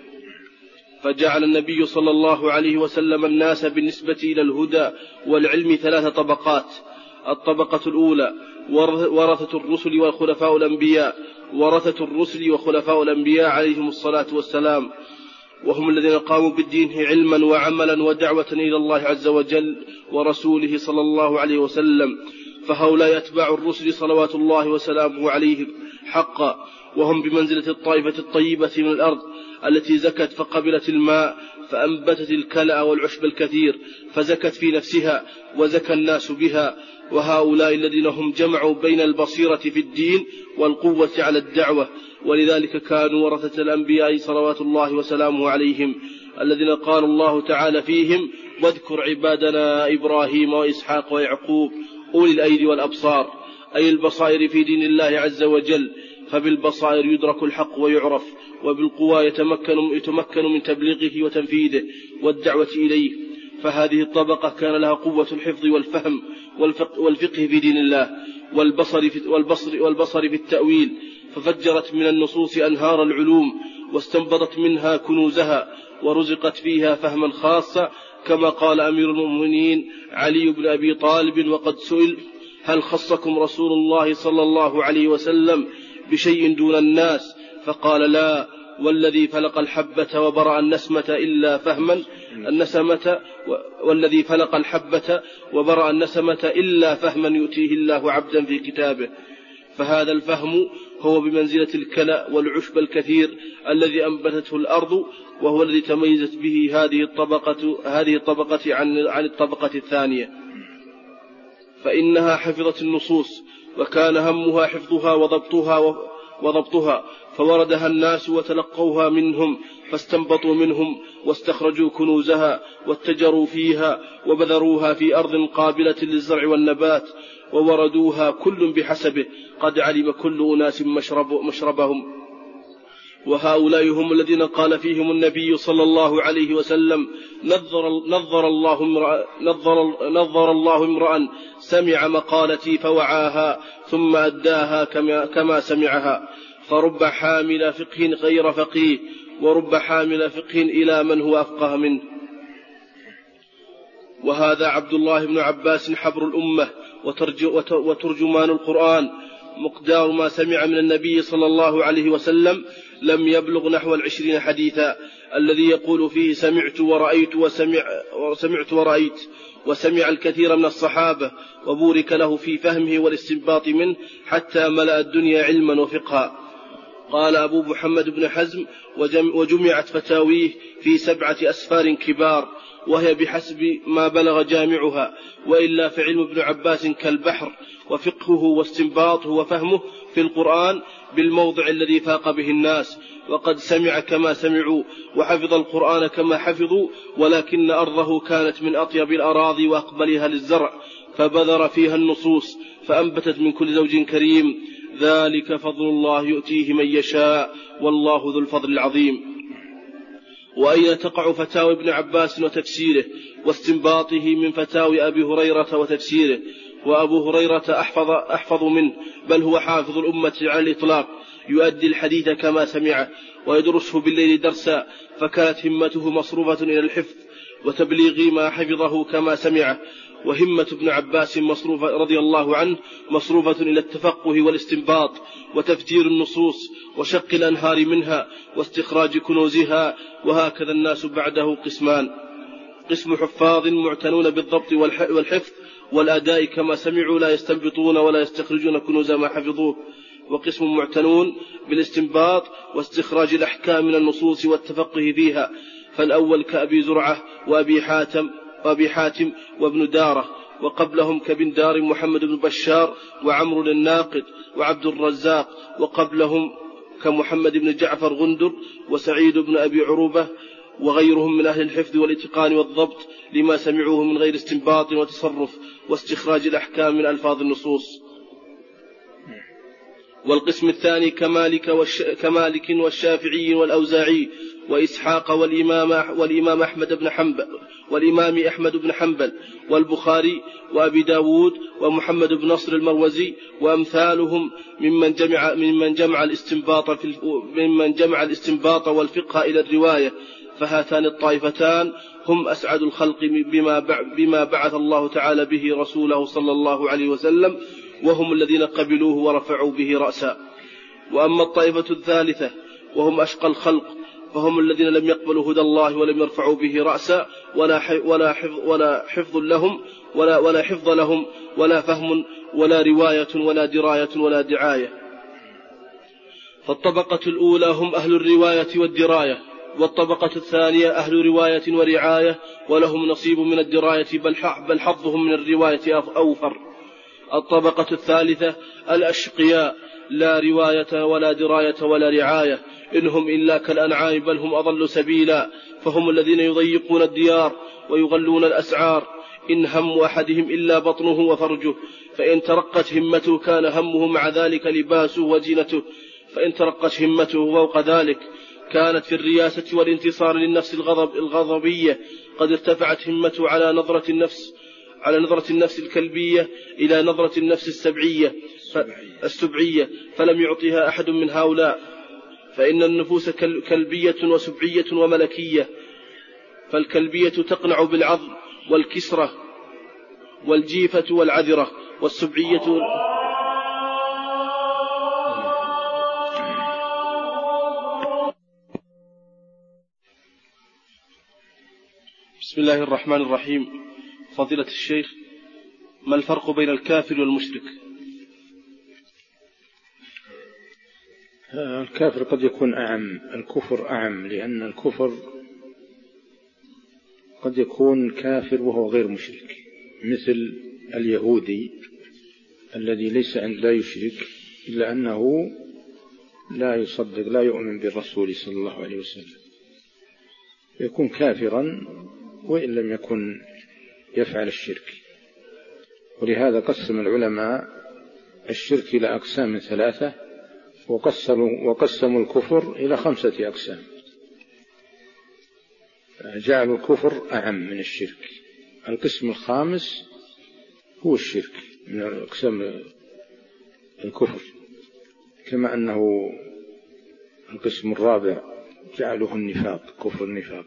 فجعل النبي صلى الله عليه وسلم الناس بالنسبة إلى الهدى والعلم ثلاث طبقات: الطبقة الأولى ورثة الرسل والخلفاء الأنبياء ورثة الرسل وخلفاء الأنبياء عليهم الصلاة والسلام، وهم الذين قاموا بالدين علما وعملا ودعوة إلى الله عز وجل ورسوله صلى الله عليه وسلم، فهؤلاء يتبع الرسل صلوات الله وسلامه عليهم حقا، وهم بمنزلة الطائفة الطيبة من الأرض التي زكت فقبلت الماء فأنبتت الكلأ والعشب الكثير فزكت في نفسها وزكى الناس بها، وهؤلاء الذين هم جمعوا بين البصيرة في الدين والقوة على الدعوة، ولذلك كانوا ورثة الأنبياء صلوات الله وسلامه عليهم الذين قال الله تعالى فيهم: واذكر عبادنا إبراهيم وإسحاق ويعقوب أولي الأيدي والأبصار، أي البصائر في دين الله عز وجل، فبالبصائر يدرك الحق ويعرف، وبالقوى يتمكن, يتمكن من تبليغه وتنفيذه والدعوة إليه. فهذه الطبقة كان لها قوة الحفظ والفهم والفقه في دين الله والبصر في, والبصر, والبصر في التأويل، ففجرت من النصوص أنهار العلوم واستنبطت منها كنوزها ورزقت فيها فهما خاصا، كما قال أمير المؤمنين علي بن أبي طالب وقد سئل: هل خصكم رسول الله صلى الله عليه وسلم بشيء دون الناس؟ فقال: لا، والذي فلق الحبة وبرأ النسمة إلا فهما النسمة والذي فلق الحبة وبرأ النسمة إلا فهما يؤتيه الله عبدا في كتابه. فهذا الفهم هو بمنزلة الكلأ والعشب الكثير الذي أنبتته الأرض، وهو الذي تميزت به هذه الطبقة, هذه الطبقة عن, عن الطبقة الثانية، فإنها حفظت النصوص وكان همها حفظها وضبطها, وضبطها فوردها الناس وتلقوها منهم فاستنبطوا منهم واستخرجوا كنوزها واتجروا فيها وبذروها في أرض قابلة للزرع والنبات ووردوها كل بحسبه، قد علم كل أناس مشرب مشربهم. وهؤلاء هم الذين قال فيهم النبي صلى الله عليه وسلم: نظر, نظر, الله, امرأ نظر, نظر الله امرأ سمع مقالتي فوعاها ثم أداها كما, كما سمعها، فرب حامل فقه غير فقيه ورب حامل فقه إلى من هو أفقه منه. وهذا عبد الله بن عباس حبر الأمة وترجمان القرآن، مقدار ما سمع من النبي صلى الله عليه وسلم لم يبلغ نحو العشرين حديثا، الذي يقول فيه سمعت ورأيت وسمع وسمعت ورأيت، وسمع الكثير من الصحابة وبورك له في فهمه والاستنباط منه حتى ملأ الدنيا علما وفقها. قال أبو محمد بن حزم: وجمعت فتاويه في سبعة أسفار كبار، وهي بحسب ما بلغ جامعها، وإلا فعلم ابن عباس كالبحر، وفقهه واستنباطه وفهمه في القرآن بالموضع الذي فاق به الناس، وقد سمع كما سمعوا وحفظ القرآن كما حفظوا، ولكن أرضه كانت من أطيب الأراضي وأقبلها للزرع، فبذر فيها النصوص فأنبتت من كل زوج كريم، ذلك فضل الله يؤتيه من يشاء والله ذو الفضل العظيم. وأين تقع فتاوى ابن عباس وتفسيره واستنباطه من فتاوى أبي هريرة وتفسيره؟ وأبو هريرة أحفظ, أحفظ منه، بل هو حافظ الأمة على الإطلاق، يؤدي الحديث كما سمعه ويدرسه بالليل درسا، فكانت همته مصروفة إلى الحفظ وتبليغ ما حفظه كما سمعه. وهمة ابن عباس مصروفة رضي الله عنه مصروفة إلى التفقه والاستنباط وتفجير النصوص وشق الأنهار منها واستخراج كنوزها. وهكذا الناس بعده قسمان: قسم حفاظ معتنون بالضبط والحفظ والأداء كما سمعوا لا يستنبطون ولا يستخرجون كنوز ما حفظوه، وقسم معتنون بالاستنباط واستخراج الأحكام من النصوص والتفقه فيها، فالأول كأبي زرعة وأبي حاتم وأبي حاتم وابن دارة، وقبلهم كابن دار محمد بن بشار وعمرو الناقد وعبد الرزاق، وقبلهم كمحمد بن جعفر غندر وسعيد بن أبي عروبة وغيرهم من أهل الحفظ والإتقان والضبط لما سمعوه من غير استنباط وتصرف واستخراج الأحكام من ألفاظ النصوص. والقسم الثاني كمالك, والش... كمالك والشافعي والأوزاعي وإسحاق والإمام, والإمام أحمد بن حنبل والإمام أحمد بن حنبل والبخاري وأبي داود ومحمد بن نصر المروزي وأمثالهم ممن جمع, ممن جمع الاستنباط في ممن جمع الاستنباط والفقه إلى الرواية. فهاتان الطائفتان هم أسعد الخلق بما, بما بعث الله تعالى به رسوله صلى الله عليه وسلم، وهم الذين قبلوه ورفعوا به رأسا. وأما الطائفة الثالثة وهم أشقى الخلق فهم الذين لم يقبلوا هدى الله ولم يرفعوا به رأسا ولا ولا حفظ ولا حفظ لهم ولا ولا حفظ لهم ولا فهم ولا رواية ولا دراية ولا دعاية. فالطبقة الأولى هم أهل الرواية والدراية، والطبقة الثانية أهل رواية ورعاية ولهم نصيب من الدراية بل حظهم من الرواية أوفر. الطبقة الثالثة الأشقياء لا رواية ولا دراية ولا رعاية، إنهم إلا كالأنعام بل هم أضل سبيلا، فهم الذين يضيقون الديار ويغلون الأسعار، إن هم أحدهم إلا بطنه وفرجه، فإن ترقت همته كان همه مع ذلك لباسه وزينته، فإن ترقت همته فوق ذلك كانت في الرياسة والانتصار للنفس الغضب الغضبية قد ارتفعت همته على نظرة النفس على نظرة النفس الكلبية إلى نظرة النفس السبعية السبعية، فلم يعطيها أحد من هؤلاء، فإن النفوس كلبية وسبعية وملكية، فالكلبية تقنع بالعظم والكسرة والجيفة والعذرة، والسبعية بسم الله الرحمن الرحيم. فضيلة الشيخ، ما الفرق بين الكافر والمشرك؟ الكافر قد يكون أعم، الكفر أعم، لأن الكفر قد يكون كافر وهو غير مشرك، مثل اليهودي الذي ليس عند لا يشرك إلا أنه لا يصدق لا يؤمن بالرسول صلى الله عليه وسلم، يكون كافرا وإن لم يكن يفعل الشرك. ولهذا قسم العلماء الشرك إلى أقسام ثلاثة، وقسموا, وقسموا الكفر إلى خمسة أقسام، جعلوا الكفر أعم من الشرك. القسم الخامس هو الشرك من أقسام الكفر، كما أنه القسم الرابع جعله النفاق، كفر النفاق.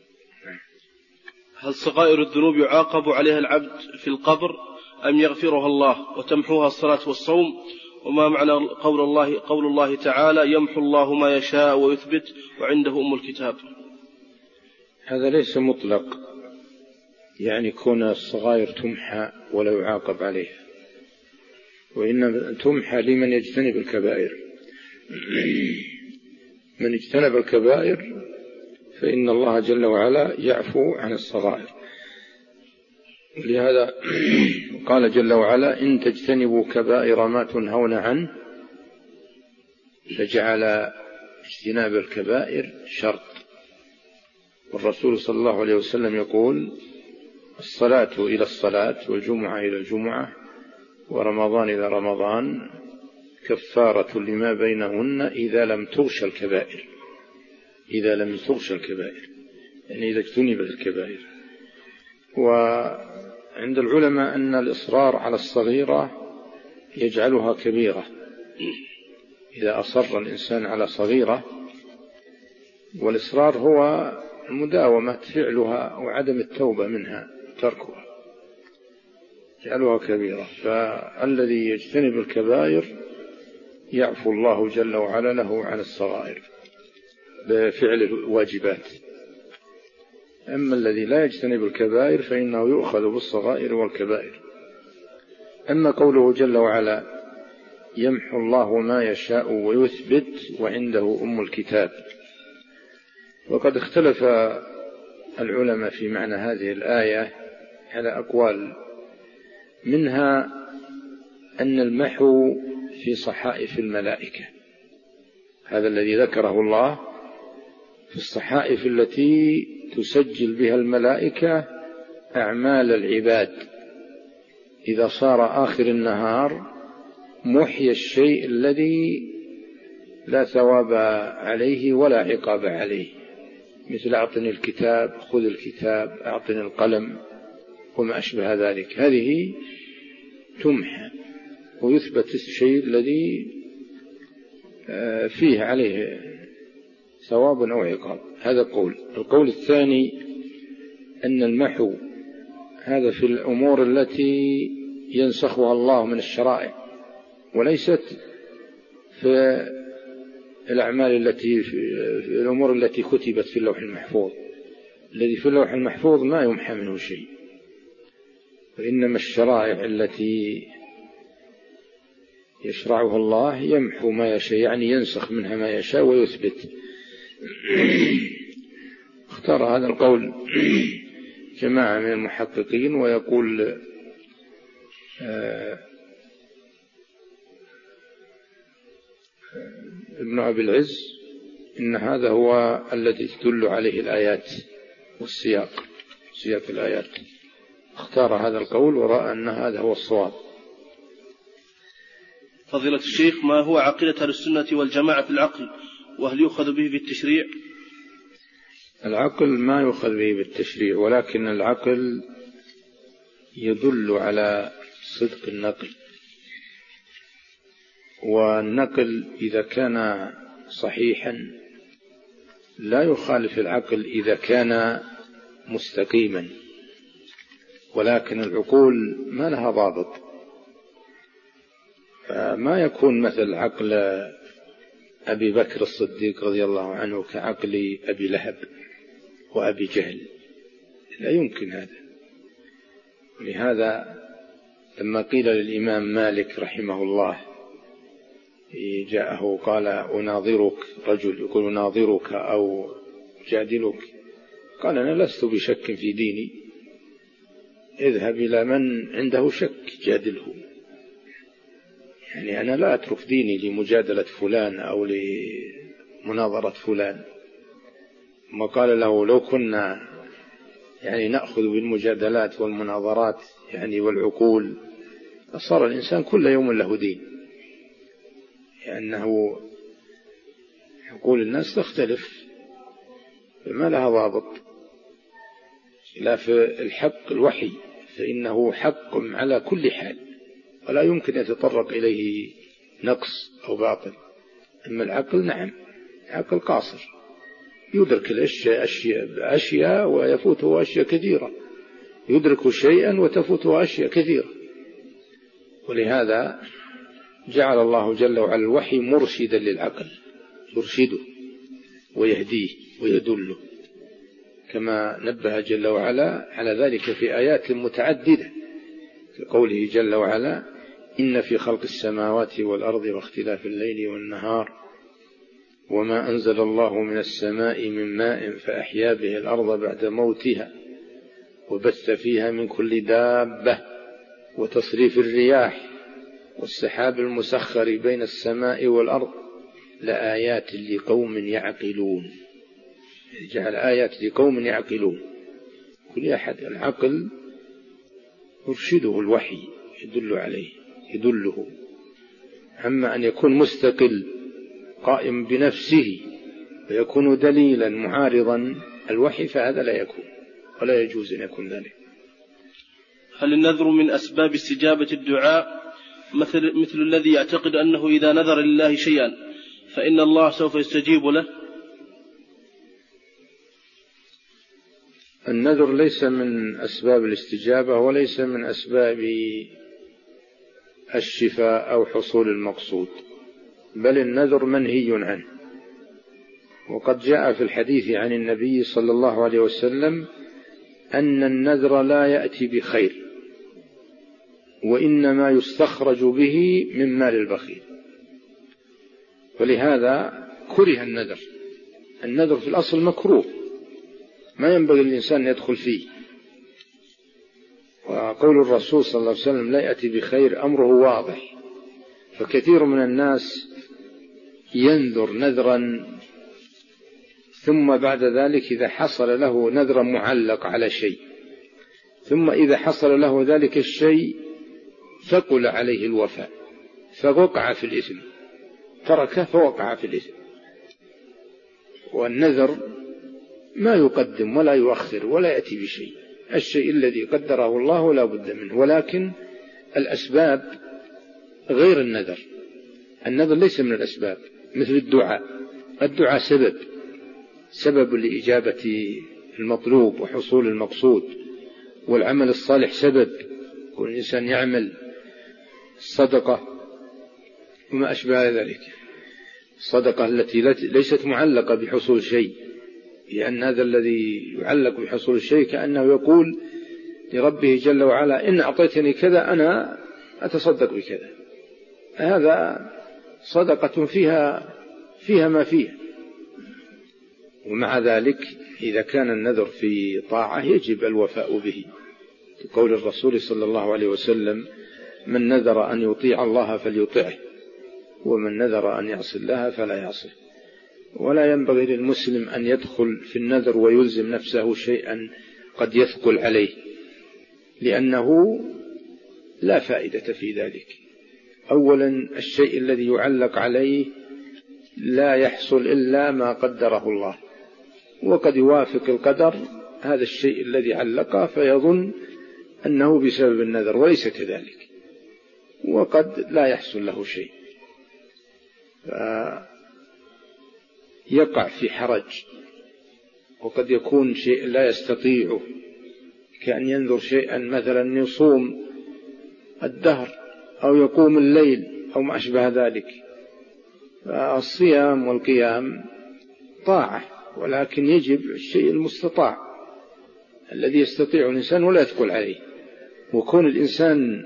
هل صغائر الذنوب يعاقب عليها العبد في القبر أم يغفرها الله وتمحوها الصلاة والصوم؟ وما معنى قول الله, قول الله تعالى يمحو الله ما يشاء ويثبت وعنده أم الكتاب؟ هذا ليس مطلق، يعني كون الصغائر تمحى ولا يعاقب عليها، وإنما تمحى لمن يجتنب الكبائر. من اجتنب الكبائر فإن الله جل وعلا يعفو عن الصغائر. لهذا قال جل وعلا إن تجتنبوا كبائر ما تنهون عنه، فجعل اجتناب الكبائر شرط. والرسول صلى الله عليه وسلم يقول الصلاة إلى الصلاة والجمعة إلى الجمعة ورمضان إلى رمضان كفارة لما بينهن إذا لم تغش الكبائر، إذا لم تغش الكبائر يعني إذا اجتنبت الكبائر. وعند العلماء أن الإصرار على الصغيرة يجعلها كبيرة، إذا أصر الإنسان على صغيرة، والإصرار هو مداومة فعلها وعدم التوبة منها تركها، يجعلها كبيرة. فالذي يجتنب الكبائر يعفو الله جل وعلا له عن الصغائر بفعل الواجبات. أما الذي لا يجتنب الكبائر فإنه يؤخذ بالصغائر والكبائر. أما قوله جل وعلا يمحو الله ما يشاء ويثبت وعنده أم الكتاب، وقد اختلف العلماء في معنى هذه الآية، على أقوال، منها أن المحو في صحائف الملائكة، هذا الذي ذكره الله في الصحائف التي تسجل بها الملائكة أعمال العباد، إذا صار آخر النهار محي الشيء الذي لا ثواب عليه ولا عقاب عليه، مثل أعطني الكتاب، خذ الكتاب، أعطني القلم وما أشبه ذلك، هذه تمحى ويثبت الشيء الذي فيه عليه ثواب أو عقاب. هذا قول. القول الثاني أن المحو هذا في الأمور التي ينسخها الله من الشرائع، وليست في الأعمال التي في الأمور التي كتبت في اللوح المحفوظ. الذي في اللوح المحفوظ ما يمحى منه شيء، وإنما الشرائع التي يشرعها الله يمحو ما يشاء، يعني ينسخ منها ما يشاء ويثبت. اختار هذا القول جماعة من المحققين، ويقول ابن أبي العز إن هذا هو الذي تدل عليه الآيات والسياق، سياق الآيات. اختار هذا القول ورأى أن هذا هو الصواب. فضيلة الشيخ، ما هو عقيدة أهل السنة والجماعة في العقل، وهل يؤخذ به بالتشريع؟ العقل ما يؤخذ به بالتشريع، ولكن العقل يدل على صدق النقل، والنقل إذا كان صحيحا لا يخالف العقل إذا كان مستقيما، ولكن العقول ما لها ضابط، فما يكون مثل عقل أبي بكر الصديق رضي الله عنه كعقل أبي لهب وأبي جهل، لا يمكن هذا. لهذا لما قيل للإمام مالك رحمه الله، جاءه قال أناظرك، رجل يقول أناظرك أو جادلك، قال أنا لست بشك في ديني، اذهب إلى من عنده شك جادله، يعني أنا لا أترك ديني لمجادلة فلان أو لمناظرة فلان. ما قال له لو كنا يعني نأخذ بالمجادلات والمناظرات يعني والعقول فصار الإنسان كل يوم له دين، لأنه عقول الناس تختلف فما لها ضابط. لا في الحق الوحي فإنه حق على كل حال ولا يمكن يتطرق إليه نقص أو باطل. أما العقل نعم عقل قاصر يدرك الأشياء أشياء, أشياء ويفوته أشياء كثيرة، يدرك شيئا وتفوته أشياء كثيرة. ولهذا جعل الله جل وعلا الوحي مرشدا للعقل، يرشده ويهديه ويدله، كما نبه جل وعلا على ذلك في آيات متعددة في قوله جل وعلا إن في خلق السماوات والأرض واختلاف الليل والنهار وما أنزل الله من السماء من ماء فأحيا به الأرض بعد موتها وبث فيها من كل دابة وتصريف الرياح والسحاب المسخر بين السماء والأرض لآيات لقوم يعقلون. جعل آيات لقوم يعقلون، كل أحد العقل يرشده الوحي يدل عليه يدله. أما أن يكون مستقل قائم بنفسه ويكون دليلا معارضا الوحي فهذا لا يكون ولا يجوز أن يكون ذلك. هل النذر من أسباب استجابة الدعاء مثل, مثل الذي يعتقد أنه إذا نذر لله شيئا فإن الله سوف يستجيب له؟ النذر ليس من أسباب الاستجابة وليس من أسباب الشفاء أو حصول المقصود، بل النذر منهي عنه. وقد جاء في الحديث عن النبي صلى الله عليه وسلم أن النذر لا يأتي بخير وإنما يستخرج به من مال البخيل، ولهذا كره النذر. النذر في الأصل مكروه ما ينبغي الإنسان أن يدخل فيه، وقول الرسول صلى الله عليه وسلم لا يأتي بخير أمره واضح. فكثير من الناس ينذر نذرا ثم بعد ذلك إذا حصل له نذرا معلق على شيء، ثم إذا حصل له ذلك الشيء ثقل عليه الوفاء فوقع في الإثم، تركه فوقع في الإثم. والنذر ما يقدم ولا يؤخر ولا يأتي بشيء، الشيء الذي قدره الله لا بد منه، ولكن الأسباب غير النذر. النذر ليس من الأسباب، مثل الدعاء، الدعاء سبب سبب لإجابة المطلوب وحصول المقصود، والعمل الصالح سبب، كل إنسان يعمل الصدقة وما أشبه ذلك، الصدقة التي ليست معلقة بحصول شيء، لأن هذا الذي يعلق بحصول الشيء كأنه يقول لربه جل وعلا إن أعطيتني كذا أنا أتصدق بكذا، هذا صدقة فيها فيها ما فيها. ومع ذلك إذا كان النذر في طاعة يجب الوفاء به، قول الرسول صلى الله عليه وسلم من نذر أن يطيع الله فليطعه، ومن نذر أن يعصي الله فلا يعصيه. ولا ينبغي للمسلم أن يدخل في النذر ويلزم نفسه شيئا قد يثقل عليه، لأنه لا فائدة في ذلك. أولا الشيء الذي يعلق عليه لا يحصل إلا ما قدره الله، وقد يوافق القدر هذا الشيء الذي علقه فيظن أنه بسبب النذر وليس كذلك، وقد لا يحصل له شيء، يقع في حرج، وقد يكون شيء لا يستطيعه، كأن ينذر شيئا مثلا يصوم الدهر أو يقوم الليل أو ما أشبه ذلك. الصيام والقيام طاعة، ولكن يجب الشيء المستطاع الذي يستطيع الإنسان ولا يثقل عليه. وكون الإنسان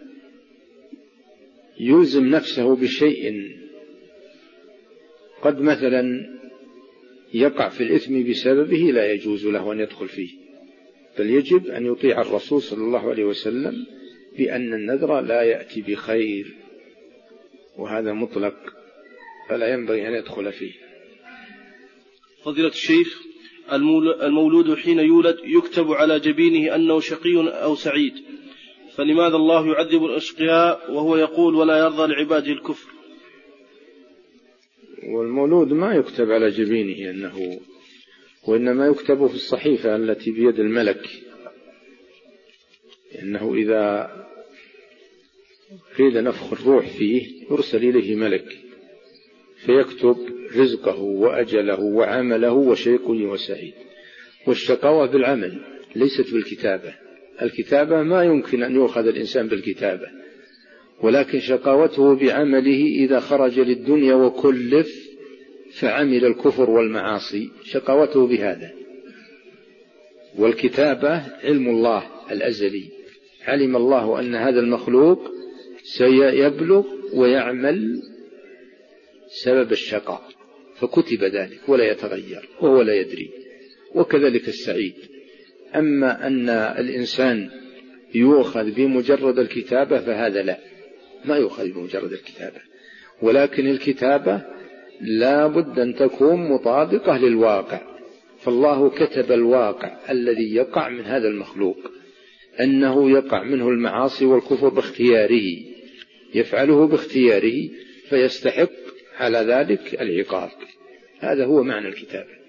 يلزم نفسه بشيء قد مثلا يقع في الإثم بسببه لا يجوز له أن يدخل فيه، بل يجب أن يطيع الرسول صلى الله عليه وسلم بأن النذر لا يأتي بخير، وهذا مطلق فلا ينبغي أن يدخل فيه. فضيلة الشيخ، المولود حين يولد يكتب على جبينه أنه شقي أو سعيد، فلماذا الله يعذب الأشقياء وهو يقول ولا يرضى لعباده الكفر؟ والمولود ما يكتب على جبينه أنه، وإنما يكتب في الصحيفة التي بيد الملك، إنه إذا قيل نفخ الروح فيه يرسل إليه ملك فيكتب رزقه وأجله وعمله وشيقه وسعيد. والشقاوة بالعمل ليست بالكتابة، الكتابة ما يمكن أن يؤخذ الإنسان بالكتابة، ولكن شقاوته بعمله إذا خرج للدنيا وكلف فعمل الكفر والمعاصي، شقاوته بهذا. والكتابة علم الله الأزلي، علم الله أن هذا المخلوق سيبلغ ويعمل سبب الشقاء فكتب ذلك ولا يتغير وهو لا يدري. وكذلك السعيد. أما أن الإنسان يؤخذ بمجرد الكتابة فهذا لا، ما يؤخذ بمجرد الكتابة، ولكن الكتابة لا بد أن تكون مطابقة للواقع. فالله كتب الواقع الذي يقع من هذا المخلوق، أنه يقع منه المعاصي والكفر باختياره، يفعله باختياره فيستحق على ذلك العقاب. هذا هو معنى الكتابة.